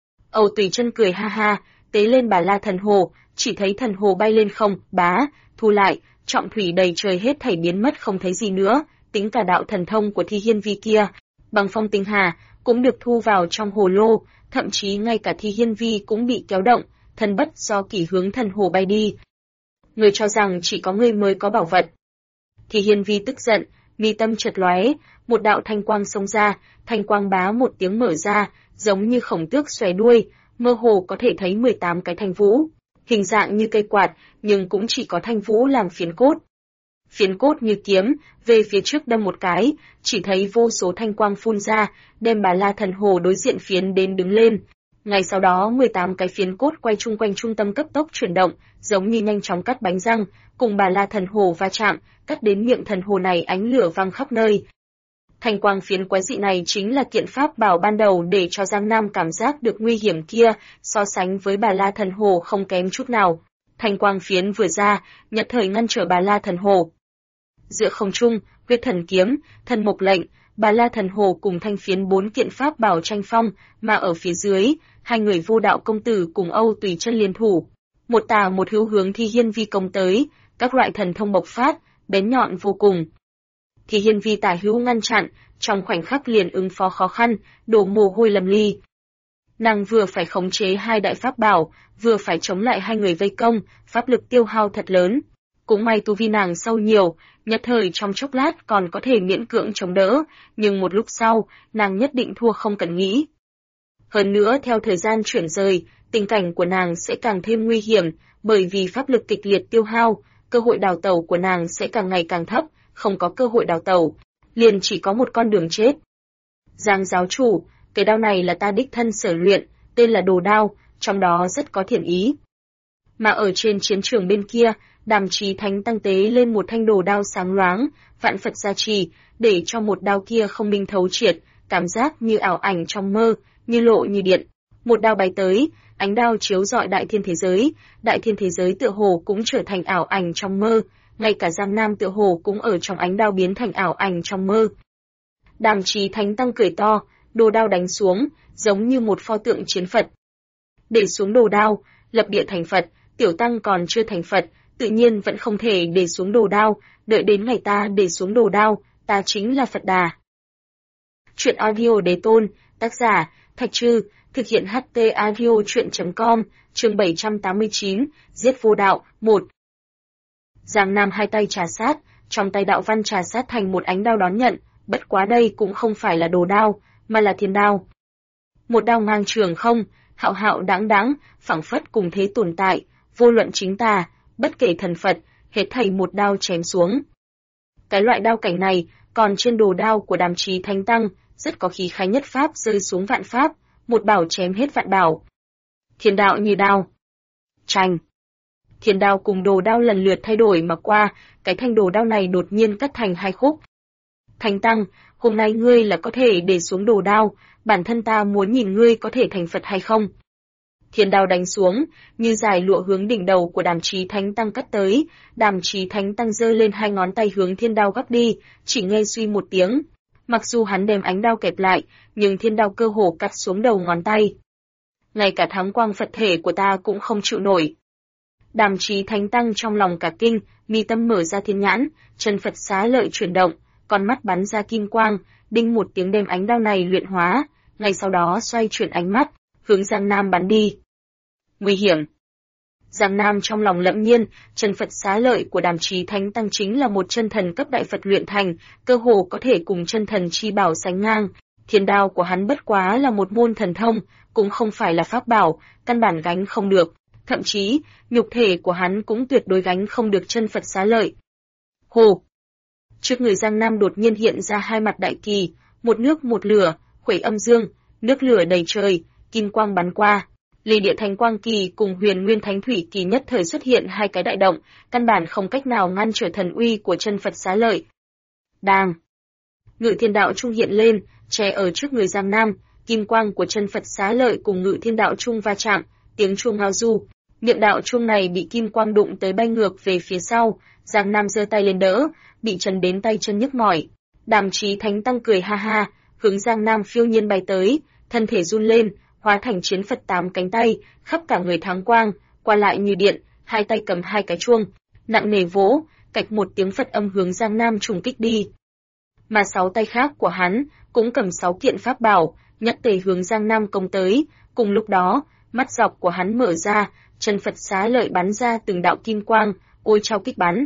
Âu Tùy chân cười ha ha, tế lên Bà La thần hồ, chỉ thấy thần hồ bay lên không, bá, thu lại, trọng thủy đầy trời hết thảy biến mất không thấy gì nữa, tính cả đạo thần thông của Thi Hiên Vi kia, bằng phong tinh hà, cũng được thu vào trong hồ lô, thậm chí ngay cả Thi Hiên Vi cũng bị kéo động, thân bất do kỷ hướng thần hồ bay đi. Người cho rằng chỉ có người mới có bảo vật. Thi Hiên Vi tức giận, mi tâm chợt lóe, một đạo thanh quang xông ra, thanh quang bá một tiếng mở ra, giống như khổng tước xòe đuôi, mơ hồ có thể thấy 18 cái thanh vũ, hình dạng như cây quạt, nhưng cũng chỉ có thanh vũ làm phiến cốt. Phiến cốt như kiếm, về phía trước đâm một cái, chỉ thấy vô số thanh quang phun ra, đem Bà La Thần Hồ đối diện phiến đến đứng lên. Ngay sau đó 18 cái phiến cốt quay chung quanh trung tâm cấp tốc chuyển động, giống như nhanh chóng cắt bánh răng, cùng Bà La Thần Hồ va chạm, cắt đến miệng thần hồ này ánh lửa văng khắp nơi. Thanh quang phiến quái dị này chính là kiện pháp bảo ban đầu để cho Giang Nam cảm giác được nguy hiểm kia, so sánh với Bà La Thần Hồ không kém chút nào. Thanh quang phiến vừa ra, nhất thời ngăn trở Bà La Thần Hồ. Giữa không trung, Huyết Thần Kiếm, Thần Mộc Lệnh, Bà La Thần Hồ cùng thanh phiến 4 kiện pháp bảo tranh phong, mà ở phía dưới, hai người Vô Đạo công tử cùng Âu Tùy Chân liên thủ. Một tà một hữu hướng Thi Hiên Vi công tới, các loại thần thông bộc phát, bén nhọn vô cùng. Thi Hiên Vi tả hữu ngăn chặn, trong khoảnh khắc liền ứng phó khó khăn, đổ mồ hôi lầm ly. Nàng vừa phải khống chế hai đại pháp bảo, vừa phải chống lại hai người vây công, pháp lực tiêu hao thật lớn. Cũng may tu vi nàng sâu nhiều, nhất thời trong chốc lát còn có thể miễn cưỡng chống đỡ, nhưng một lúc sau, nàng nhất định thua không cần nghĩ. Hơn nữa theo thời gian chuyển rời, tình cảnh của nàng sẽ càng thêm nguy hiểm, bởi vì pháp lực kịch liệt tiêu hao, cơ hội đào tẩu của nàng sẽ càng ngày càng thấp, không có cơ hội đào tẩu, liền chỉ có một con đường chết. Giang giáo chủ, cái đao này là ta đích thân sở luyện, tên là Đồ Đao, trong đó rất có thiện ý. Mà ở trên chiến trường bên kia, Đàm Chí Thánh tăng tế lên một thanh đồ đao sáng loáng, vạn Phật gia trì, để cho một đao kia không minh thấu triệt, cảm giác như ảo ảnh trong mơ, như lộ như điện. Một đao bay tới, ánh đao chiếu rọi đại thiên thế giới tựa hồ cũng trở thành ảo ảnh trong mơ, ngay cả Giang Nam tựa hồ cũng ở trong ánh đao biến thành ảo ảnh trong mơ. Đàm Chí Thánh tăng cười to, đồ đao đánh xuống, giống như một pho tượng chiến Phật. Để xuống đồ đao, lập địa thành Phật, tiểu tăng còn chưa thành Phật, tự nhiên vẫn không thể để xuống đồ đao, đợi đến ngày ta để xuống đồ đao, ta chính là Phật Đà. Chuyện audio Đế Tôn, tác giả, Thạch Trư, thực hiện HT audio chuyện.com, chương 789, Giết Vô Đạo, 1. Giang Nam hai tay trà sát, trong tay đạo văn trà sát thành một ánh đao đón nhận, bất quá đây cũng không phải là đồ đao, mà là thiên đao. Một đao ngang trường không, hạo hạo đãng đãng, phảng phất cùng thế tồn tại, vô luận chính tà, bất kể thần Phật, hết thảy một đao chém xuống. Cái loại đao cảnh này, còn trên đồ đao của Đàm Chí Thánh tăng, rất có khí khái nhất pháp rơi xuống vạn pháp, một bảo chém hết vạn bảo. Thiên đạo như đao. Tranh. Thiên đao cùng đồ đao lần lượt thay đổi mà qua, cái thanh đồ đao này đột nhiên cắt thành hai khúc. Thánh tăng, hôm nay ngươi là có thể để xuống đồ đao, bản thân ta muốn nhìn ngươi có thể thành Phật hay không. Thiên đao đánh xuống, như dài lụa hướng đỉnh đầu của Đàm Chí Thánh tăng cắt tới, Đàm Chí Thánh tăng giơ lên hai ngón tay hướng thiên đao gắp đi, chỉ nghe suy một tiếng. Mặc dù hắn đem ánh đao kẹp lại, nhưng thiên đao cơ hồ cắt xuống đầu ngón tay. Ngay cả thắng quang Phật thể của ta cũng không chịu nổi. Đàm Chí Thánh tăng trong lòng cả kinh, mi tâm mở ra thiên nhãn, chân Phật xá lợi chuyển động, con mắt bắn ra kim quang, đinh một tiếng đem ánh đao này luyện hóa, ngay sau đó xoay chuyển ánh mắt, hướng Giang Nam bắn đi. Nguy hiểm. Giang Nam trong lòng lẫm nhiên, chân Phật xá lợi của Đàm Chí Thánh tăng chính là một chân thần cấp đại Phật luyện thành, cơ hồ có thể cùng chân thần chi bảo sánh ngang. Thiên đao của hắn bất quá là một môn thần thông, cũng không phải là pháp bảo, căn bản gánh không được. Thậm chí, nhục thể của hắn cũng tuyệt đối gánh không được chân Phật xá lợi. Hồ! Trước người Giang Nam đột nhiên hiện ra hai mặt đại kỳ, một nước một lửa, khuấy âm dương, nước lửa đầy trời, kim quang bắn qua. Ly địa thánh quang kỳ cùng huyền nguyên thánh thủy kỳ nhất thời xuất hiện hai cái đại động, căn bản không cách nào ngăn trở thần uy của chân Phật xá lợi. Đang! Ngự thiên đạo trung hiện lên, che ở trước người Giang Nam, kim quang của chân Phật xá lợi cùng ngự thiên đạo trung va chạm, tiếng chuông ngao du. Miệng đạo chuông này bị kim quang đụng tới bay ngược về phía sau, Giang Nam giơ tay lên đỡ, bị chấn đến tay chân nhức mỏi. Đàm Chí Thánh tăng cười ha ha, hướng Giang Nam phiêu nhiên bay tới, thân thể run lên, hóa thành chiến Phật 8 cánh tay, khắp cả người thắng quang, qua lại như điện, hai tay cầm hai cái chuông, nặng nề vỗ, cạch một tiếng Phật âm hướng Giang Nam trùng kích đi. Mà 6 tay khác của hắn cũng cầm 6 kiện pháp bảo, nhất tề hướng Giang Nam công tới, cùng lúc đó, mắt dọc của hắn mở ra, chân Phật xá lợi bắn ra từng đạo kim quang, ôi trao kích bắn.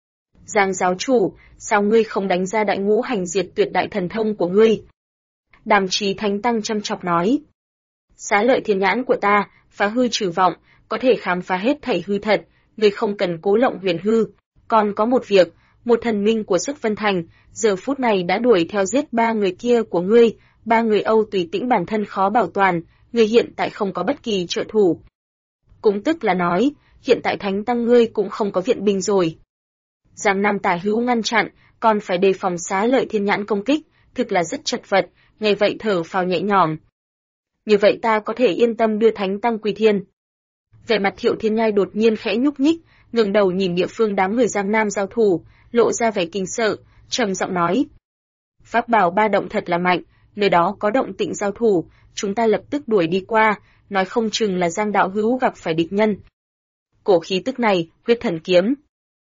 Giang giáo chủ, sao ngươi không đánh ra đại ngũ hành diệt tuyệt đại thần thông của ngươi? Đàm Chí Thánh tăng chăm chọc nói. Xá lợi thiên nhãn của ta, phá hư trừ vọng, có thể khám phá hết thảy hư thật, ngươi không cần cố lộng huyền hư. Còn có một việc, một thần minh của Xuất Vân Thành, giờ phút này đã đuổi theo giết 3 người kia của ngươi, 3 người Âu Tùy Tĩnh bản thân khó bảo toàn, ngươi hiện tại không có bất kỳ trợ thủ. Cũng tức là nói, hiện tại thánh tăng ngươi cũng không có viện binh rồi. Giang Nam tả hữu ngăn chặn, còn phải đề phòng xá lợi thiên nhãn công kích, thực là rất chật vật, nghe vậy thở phào nhẹ nhõm. Như vậy ta có thể yên tâm đưa thánh tăng quy thiên. Vẻ mặt Thiệu Thiên Nhai đột nhiên khẽ nhúc nhích, ngẩng đầu nhìn địa phương đám người Giang Nam giao thủ, lộ ra vẻ kinh sợ, trầm giọng nói: Pháp bảo ba động thật là mạnh, nơi đó có động tĩnh giao thủ, chúng ta lập tức đuổi đi qua, nói không chừng là Giang đạo hữu gặp phải địch nhân. Cổ khí tức này, huyết thần kiếm.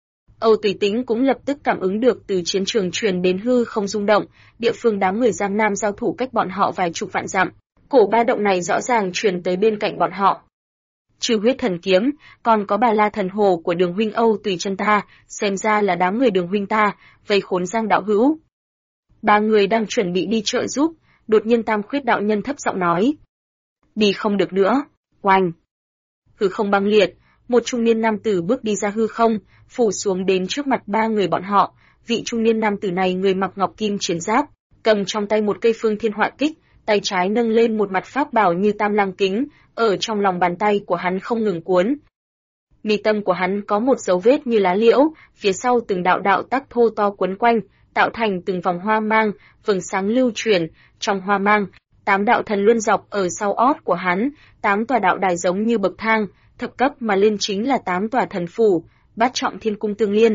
Âu Tùy Tĩnh cũng lập tức cảm ứng được từ chiến trường truyền đến hư không rung động, địa phương đám người Giang Nam giao thủ cách bọn họ vài chục vạn dặm, cổ ba động này rõ ràng truyền tới bên cạnh bọn họ. Trừ huyết thần kiếm, còn có Bà La thần hồ của Đường huynh Âu Tùy chân ta, xem ra là đám người Đường huynh ta vây khốn Giang đạo hữu. 3 người đang chuẩn bị đi trợ giúp, đột nhiên Tam Khuyết đạo nhân thấp giọng nói: Đi không được nữa. Oanh! Hư không băng liệt, một trung niên nam tử bước đi ra hư không, phủ xuống đến trước mặt 3 người bọn họ. Vị trung niên nam tử này người mặc ngọc kim chiến giáp, cầm trong tay một cây phương thiên họa kích, tay trái nâng lên một mặt pháp bảo như tam lăng kính, ở trong lòng bàn tay của hắn không ngừng cuốn. Mi tâm của hắn có một dấu vết như lá liễu, phía sau từng đạo đạo tắc thô to quấn quanh, tạo thành từng vòng hoa mang, vầng sáng lưu chuyển, trong hoa mang, 8 đạo thần luân dọc ở sau ót của hắn, 8 tòa đạo đài giống như bậc thang, thập cấp mà lên chính là 8 tòa thần phủ, bát trọng thiên cung tương liên.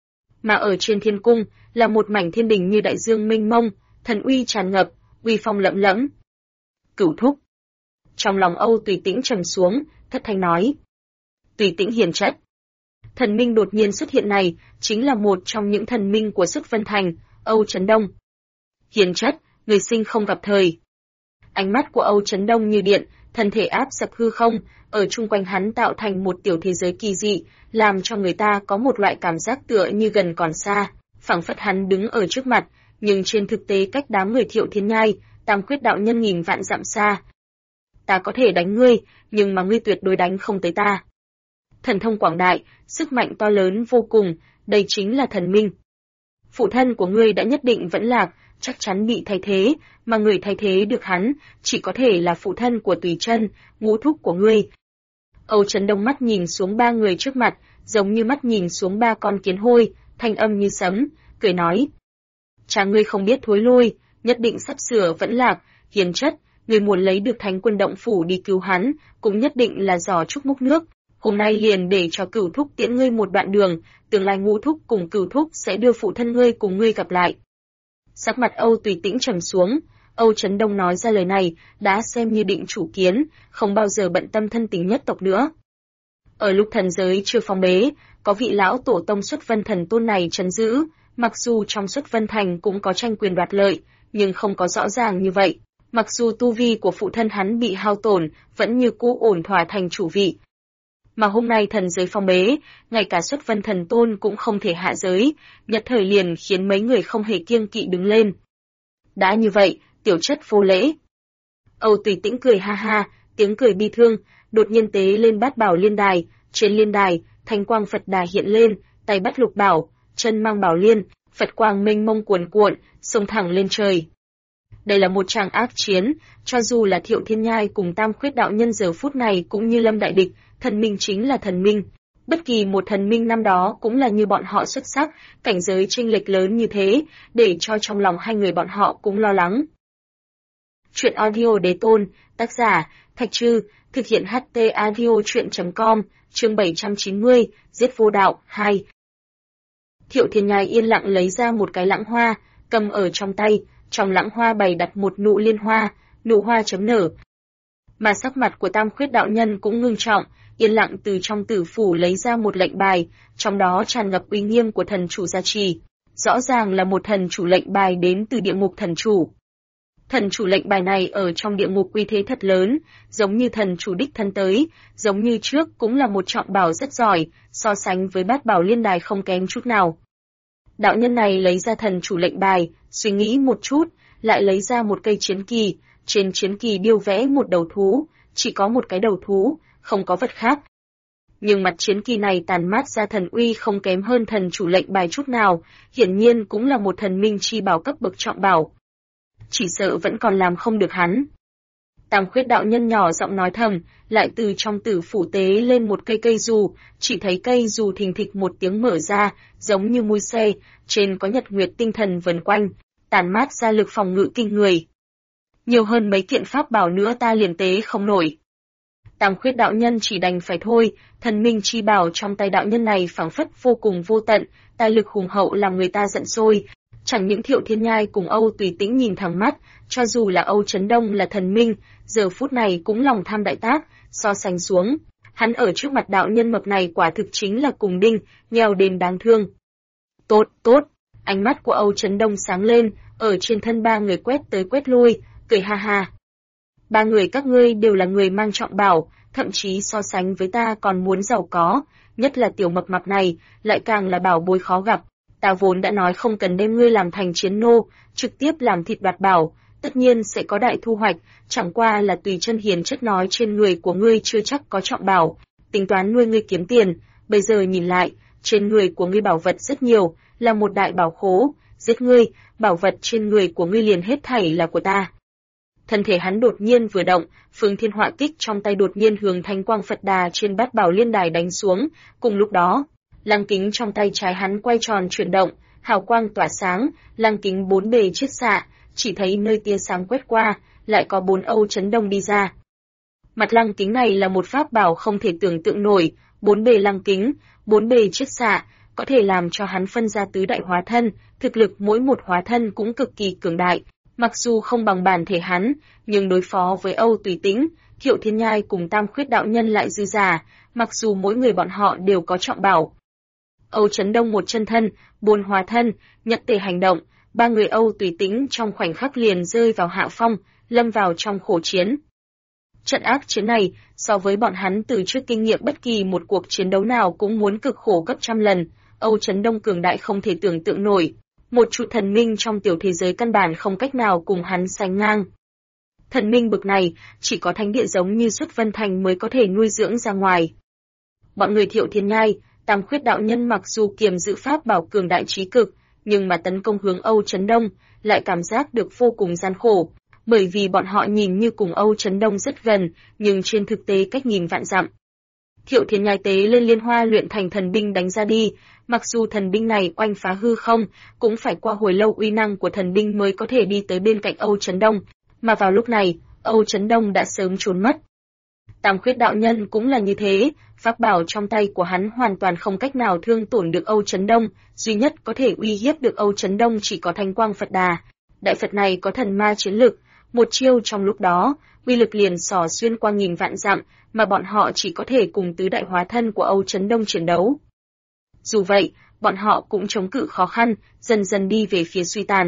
Mà ở trên thiên cung là một mảnh thiên đình như đại dương mênh mông, thần uy tràn ngập, uy phong lẫm lẫm. Cửu thúc. Trong lòng Âu Tùy Tĩnh trầm xuống, thất thanh nói: Tùy Tĩnh hiền chất. Thần minh đột nhiên xuất hiện này chính là một trong những thần minh của Xuất Vân Thành, Âu Chấn Đông. Hiền chất, người sinh không gặp thời. Ánh mắt của Âu Chấn Đông như điện, thân thể áp sập hư không, ở chung quanh hắn tạo thành một tiểu thế giới kỳ dị, làm cho người ta có một loại cảm giác tựa như gần còn xa, phảng phất hắn đứng ở trước mặt, nhưng trên thực tế cách đám người Thiệu Thiên Nhai, Tam Khuyết đạo nhân nghìn vạn dặm xa. Ta có thể đánh ngươi, nhưng mà ngươi tuyệt đối đánh không tới ta. Thần thông quảng đại, sức mạnh to lớn vô cùng, đây chính là thần minh. Phụ thân của ngươi đã nhất định vẫn lạc, chắc chắn bị thay thế, mà người thay thế được hắn, chỉ có thể là phụ thân của Tùy Chân, ngũ thúc của ngươi. Âu Chấn Đông mắt nhìn xuống 3 người trước mặt, giống như mắt nhìn xuống 3 con kiến hôi, thanh âm như sấm, cười nói: Cha ngươi không biết thối lui, nhất định sắp sửa vẫn lạc, hiền chất, ngươi muốn lấy được Thánh Quân động phủ đi cứu hắn, cũng nhất định là giỏ trúc múc nước. Hôm nay liền để cho Cửu thúc tiễn ngươi một đoạn đường, tương lai ngũ thúc cùng Cửu thúc sẽ đưa phụ thân ngươi cùng ngươi gặp lại. Sắc mặt Âu Tùy Tĩnh trầm xuống, Âu Chấn Đông nói ra lời này, đã xem như định chủ kiến, không bao giờ bận tâm thân tình nhất tộc nữa. Ở lúc thần giới chưa phong bế, có vị lão tổ tông Xuất Vân Thần Tôn này trấn giữ, mặc dù trong Xuất Vân Thành cũng có tranh quyền đoạt lợi, nhưng không có rõ ràng như vậy. Mặc dù tu vi của phụ thân hắn bị hao tổn, vẫn như cũ ổn thỏa thành chủ vị. Mà hôm nay thần giới phong bế, ngay cả Xuất Vân Thần Tôn cũng không thể hạ giới, nhất thời liền khiến mấy người không hề kiêng kỵ đứng lên. Đã như vậy, tiểu chất vô lễ. Âu Tùy Tĩnh cười ha ha, tiếng cười bi thương, đột nhiên tế lên bát bảo liên đài, trên liên đài, thanh quang Phật đà hiện lên, tay bắt lục bảo, chân mang bảo liên, Phật quang mênh mông cuồn cuộn, xông thẳng lên trời. Đây là một tràng ác chiến, cho dù là Thiệu Thiên Nhai cùng Tam Khuyết đạo nhân giờ phút này cũng như lâm đại địch, thần minh chính là thần minh. Bất kỳ một thần minh năm đó cũng là như bọn họ xuất sắc, cảnh giới chênh lệch lớn như thế, để cho trong lòng hai người bọn họ cũng lo lắng. Chuyện audio Đế Tôn, tác giả, Thạch Trư, thực hiện HT audio chuyện.com, chương 790, Giết vô đạo, 2. Thiệu Thiên Nhai yên lặng lấy ra một cái lãng hoa, cầm ở trong tay, trong lãng hoa bày đặt một nụ liên hoa, nụ hoa chấm nở. Mà sắc mặt của Tam Khuyết đạo nhân cũng ngưng trọng, yên lặng từ trong tử phủ lấy ra một lệnh bài, trong đó tràn ngập uy nghiêm của thần chủ gia trì. Rõ ràng là một thần chủ lệnh bài đến từ địa ngục thần chủ. Thần chủ lệnh bài này ở trong địa ngục uy thế thật lớn, giống như thần chủ đích thân tới, giống như trước cũng là một trọng bảo rất giỏi, so sánh với bát bảo liên đài không kém chút nào. Đạo nhân này lấy ra thần chủ lệnh bài, suy nghĩ một chút, lại lấy ra một cây chiến kỳ, trên chiến kỳ điêu vẽ một đầu thú, chỉ có một cái đầu thú, không có vật khác. Nhưng mặt chiến kỳ này tàn mát ra thần uy không kém hơn thần chủ lệnh bài chút nào, hiển nhiên cũng là một thần minh chi bảo cấp bậc trọng bảo. Chỉ sợ vẫn còn làm không được hắn. Tam Khuyết đạo nhân nhỏ giọng nói thầm, lại từ trong tử phủ tế lên một cây dù, chỉ thấy cây dù thình thịch một tiếng mở ra, giống như mui xe, trên có nhật nguyệt tinh thần vần quanh, tàn mát ra lực phòng ngự kinh người. Nhiều hơn mấy kiện pháp bảo nữa ta liền tế không nổi. Tam Khuyết đạo nhân chỉ đành phải thôi, thần minh chi bảo trong tay đạo nhân này phảng phất vô cùng vô tận, tài lực hùng hậu làm người ta giận sôi. Chẳng những Thiệu Thiên Nhai cùng Âu Tùy Tĩnh nhìn thẳng mắt, cho dù là Âu Chấn Đông là thần minh, giờ phút này cũng lòng tham đại tác, so sánh xuống. Hắn ở trước mặt đạo nhân mập này quả thực chính là cùng đinh, nghèo đến đáng thương. Tốt, tốt, ánh mắt của Âu Chấn Đông sáng lên, ở trên thân ba người quét tới quét lui, cười ha ha. Ba người các ngươi đều là người mang trọng bảo, thậm chí so sánh với ta còn muốn giàu có, nhất là tiểu mập mạp này, lại càng là bảo bối khó gặp. Ta vốn đã nói không cần đem ngươi làm thành chiến nô, trực tiếp làm thịt đoạt bảo, tất nhiên sẽ có đại thu hoạch, chẳng qua là tùy chân hiền chất nói trên người của ngươi chưa chắc có trọng bảo, tính toán nuôi ngươi kiếm tiền, bây giờ nhìn lại, trên người của ngươi bảo vật rất nhiều, là một đại bảo khố, giết ngươi, bảo vật trên người của ngươi liền hết thảy là của ta. Thân thể hắn đột nhiên vừa động, Phương Thiên Họa kích trong tay đột nhiên hướng Thánh Quang Phật Đà trên Bát Bảo Liên Đài đánh xuống, cùng lúc đó, lăng kính trong tay trái hắn quay tròn chuyển động, hào quang tỏa sáng, lăng kính bốn bề chiết xạ, chỉ thấy nơi tia sáng quét qua, lại có 4 Âu Chấn Đông đi ra. Mặt lăng kính này là một pháp bảo không thể tưởng tượng nổi, 4 bề lăng kính, 4 bề chiết xạ, có thể làm cho hắn phân ra tứ đại hóa thân, thực lực mỗi một hóa thân cũng cực kỳ cường đại. Mặc dù không bằng bản thể hắn, nhưng đối phó với Âu Tùy Tĩnh, Thiệu Thiên Nhai cùng Tam Khuyết đạo nhân lại dư giả, mặc dù mỗi người bọn họ đều có trọng bảo. Âu Chấn Đông một chân thân, 4 hóa thân, nhận thể hành động, ba người Âu Tùy Tĩnh trong khoảnh khắc liền rơi vào hạ phong, lâm vào trong khổ chiến. Trận ác chiến này, so với bọn hắn từ trước kinh nghiệm bất kỳ một cuộc chiến đấu nào cũng muốn cực khổ gấp trăm lần, Âu Chấn Đông cường đại không thể tưởng tượng nổi. Một trụ thần minh trong tiểu thế giới căn bản không cách nào cùng hắn sánh ngang. Thần minh bực này, chỉ có thánh địa giống như Xuất Vân Thành mới có thể nuôi dưỡng ra ngoài. Bọn người Thiệu Thiên Nhai, Tam Khuyết đạo nhân mặc dù kiềm giữ pháp bảo cường đại trí cực, nhưng mà tấn công hướng Âu Chấn Đông, lại cảm giác được vô cùng gian khổ, bởi vì bọn họ nhìn như cùng Âu Chấn Đông rất gần, nhưng trên thực tế cách nghìn vạn dặm. Thiệu Thiên Nhai tế lên liên hoa luyện thành thần binh đánh ra đi, mặc dù thần binh này oanh phá hư không, cũng phải qua hồi lâu uy năng của thần binh mới có thể đi tới bên cạnh Âu Chấn Đông, mà vào lúc này, Âu Chấn Đông đã sớm trốn mất. Tam Khuyết đạo nhân cũng là như thế, pháp bảo trong tay của hắn hoàn toàn không cách nào thương tổn được Âu Chấn Đông, duy nhất có thể uy hiếp được Âu Chấn Đông chỉ có Thánh Quang Phật Đà. Đại Phật này có thần ma chiến lực, một chiêu trong lúc đó, uy lực liền xỏ xuyên qua nghìn vạn dặm, mà bọn họ chỉ có thể cùng tứ đại hóa thân của Âu Chấn Đông chiến đấu. Dù vậy, bọn họ cũng chống cự khó khăn, dần dần đi về phía suy tàn.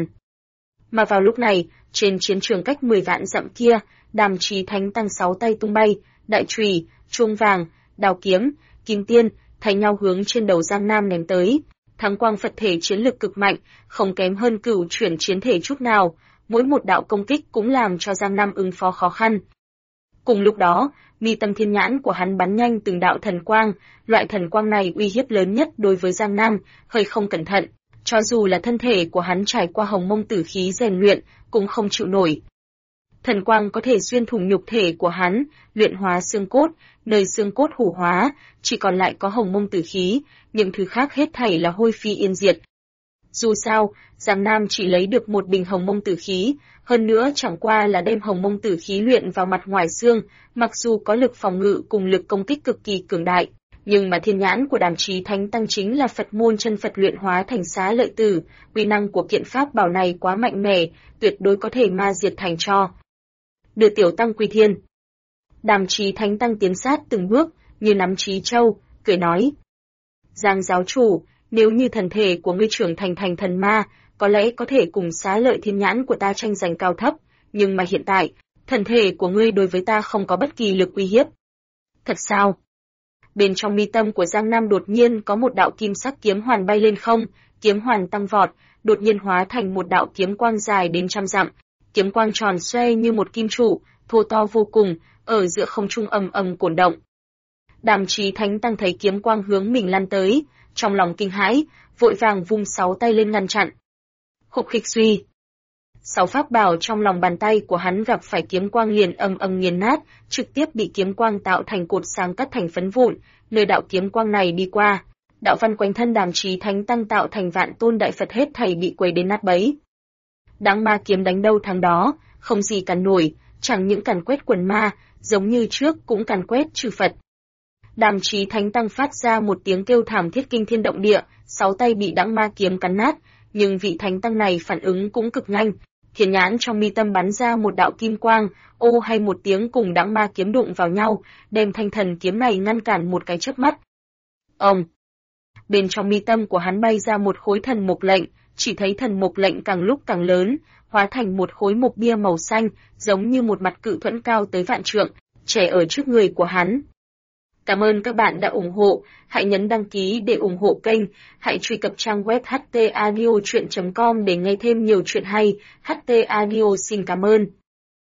Mà vào lúc này, trên chiến trường cách 10 vạn dặm kia, Đàm Chí Thánh Tăng 6 tay tung bay, đại chùy, chuông vàng, đao kiếm, kim tiên, thay nhau hướng trên đầu Giang Nam ném tới. Thắng Quang Phật thể chiến lực cực mạnh, không kém hơn Cửu Chuyển chiến thể chút nào, mỗi một đạo công kích cũng làm cho Giang Nam ứng phó khó khăn. Cùng lúc đó, mi tâm thiên nhãn của hắn bắn nhanh từng đạo thần quang, loại thần quang này uy hiếp lớn nhất đối với Giang Nam, hơi không cẩn thận, cho dù là thân thể của hắn trải qua hồng mông tử khí rèn luyện, cũng không chịu nổi. Thần quang có thể xuyên thủng nhục thể của hắn, luyện hóa xương cốt, nơi xương cốt hủ hóa, chỉ còn lại có hồng mông tử khí, những thứ khác hết thảy là hôi phi yên diệt. Dù sao, Giang Nam chỉ lấy được một bình hồng mông tử khí, hơn nữa chẳng qua là đem hồng mông tử khí luyện vào mặt ngoài xương, mặc dù có lực phòng ngự cùng lực công kích cực kỳ cường đại, nhưng mà thiên nhãn của Đàm Chí Thánh Tăng chính là Phật môn chân Phật luyện hóa thành xá lợi tử, uy năng của kiện pháp bảo này quá mạnh mẽ, tuyệt đối có thể ma diệt thành tro. Đưa tiểu tăng quy thiên. Đàm Chí Thánh Tăng tiến sát từng bước, như nắm chí châu, cười nói: Giang giáo chủ, nếu như thần thể của ngươi trưởng thành thần ma, có lẽ có thể cùng xá lợi thiên nhãn của ta tranh giành cao thấp, nhưng mà hiện tại, thần thể của ngươi đối với ta không có bất kỳ lực uy hiếp. Thật sao? Bên trong mi tâm của Giang Nam đột nhiên có một đạo kim sắc kiếm hoàn bay lên không, kiếm hoàn tăng vọt, đột nhiên hóa thành một đạo kiếm quang dài đến trăm dặm. kiếm quang tròn xoe như một kim trụ, thô to vô cùng, ở giữa không trung ầm ầm cuộn động. Đàm Chí Thánh Tăng thấy kiếm quang hướng mình lăn tới, trong lòng kinh hãi, vội vàng vung 6 tay lên ngăn chặn. Khục khịch suy. 6 pháp bảo trong lòng bàn tay của hắn gặp phải kiếm quang liền ầm ầm nghiền nát, trực tiếp bị kiếm quang tạo thành cột sáng cắt thành phấn vụn, nơi đạo kiếm quang này đi qua, đạo văn quanh thân Đàm Chí Thánh Tăng tạo thành vạn tôn đại Phật hết thảy bị quấy đến nát bấy. Đáng ma kiếm đánh đâu thắng đó, không gì cản nổi, chẳng những càn quét quần ma, giống như trước cũng càn quét trừ Phật. Đàm Chí Thánh Tăng phát ra một tiếng kêu thảm thiết kinh thiên động địa, 6 tay bị đãng ma kiếm cắn nát, nhưng vị Thánh Tăng này phản ứng cũng cực nhanh, thiền nhãn trong mi tâm bắn ra một đạo kim quang, ô hay một tiếng cùng đãng ma kiếm đụng vào nhau, đem thanh thần kiếm này ngăn cản một cái chớp mắt. Ông! Bên trong mi tâm của hắn bay ra một khối thần mục lệnh, chỉ thấy thần mục lệnh càng lúc càng lớn, hóa thành một khối mục bia màu xanh, giống như một mặt cự thuẫn cao tới vạn trượng, trẻ ở trước người của hắn. Cảm ơn các bạn đã ủng hộ, hãy nhấn đăng ký để ủng hộ kênh, hãy truy cập trang web htaudio.com để nghe thêm nhiều chuyện hay. HT Audio xin cảm ơn.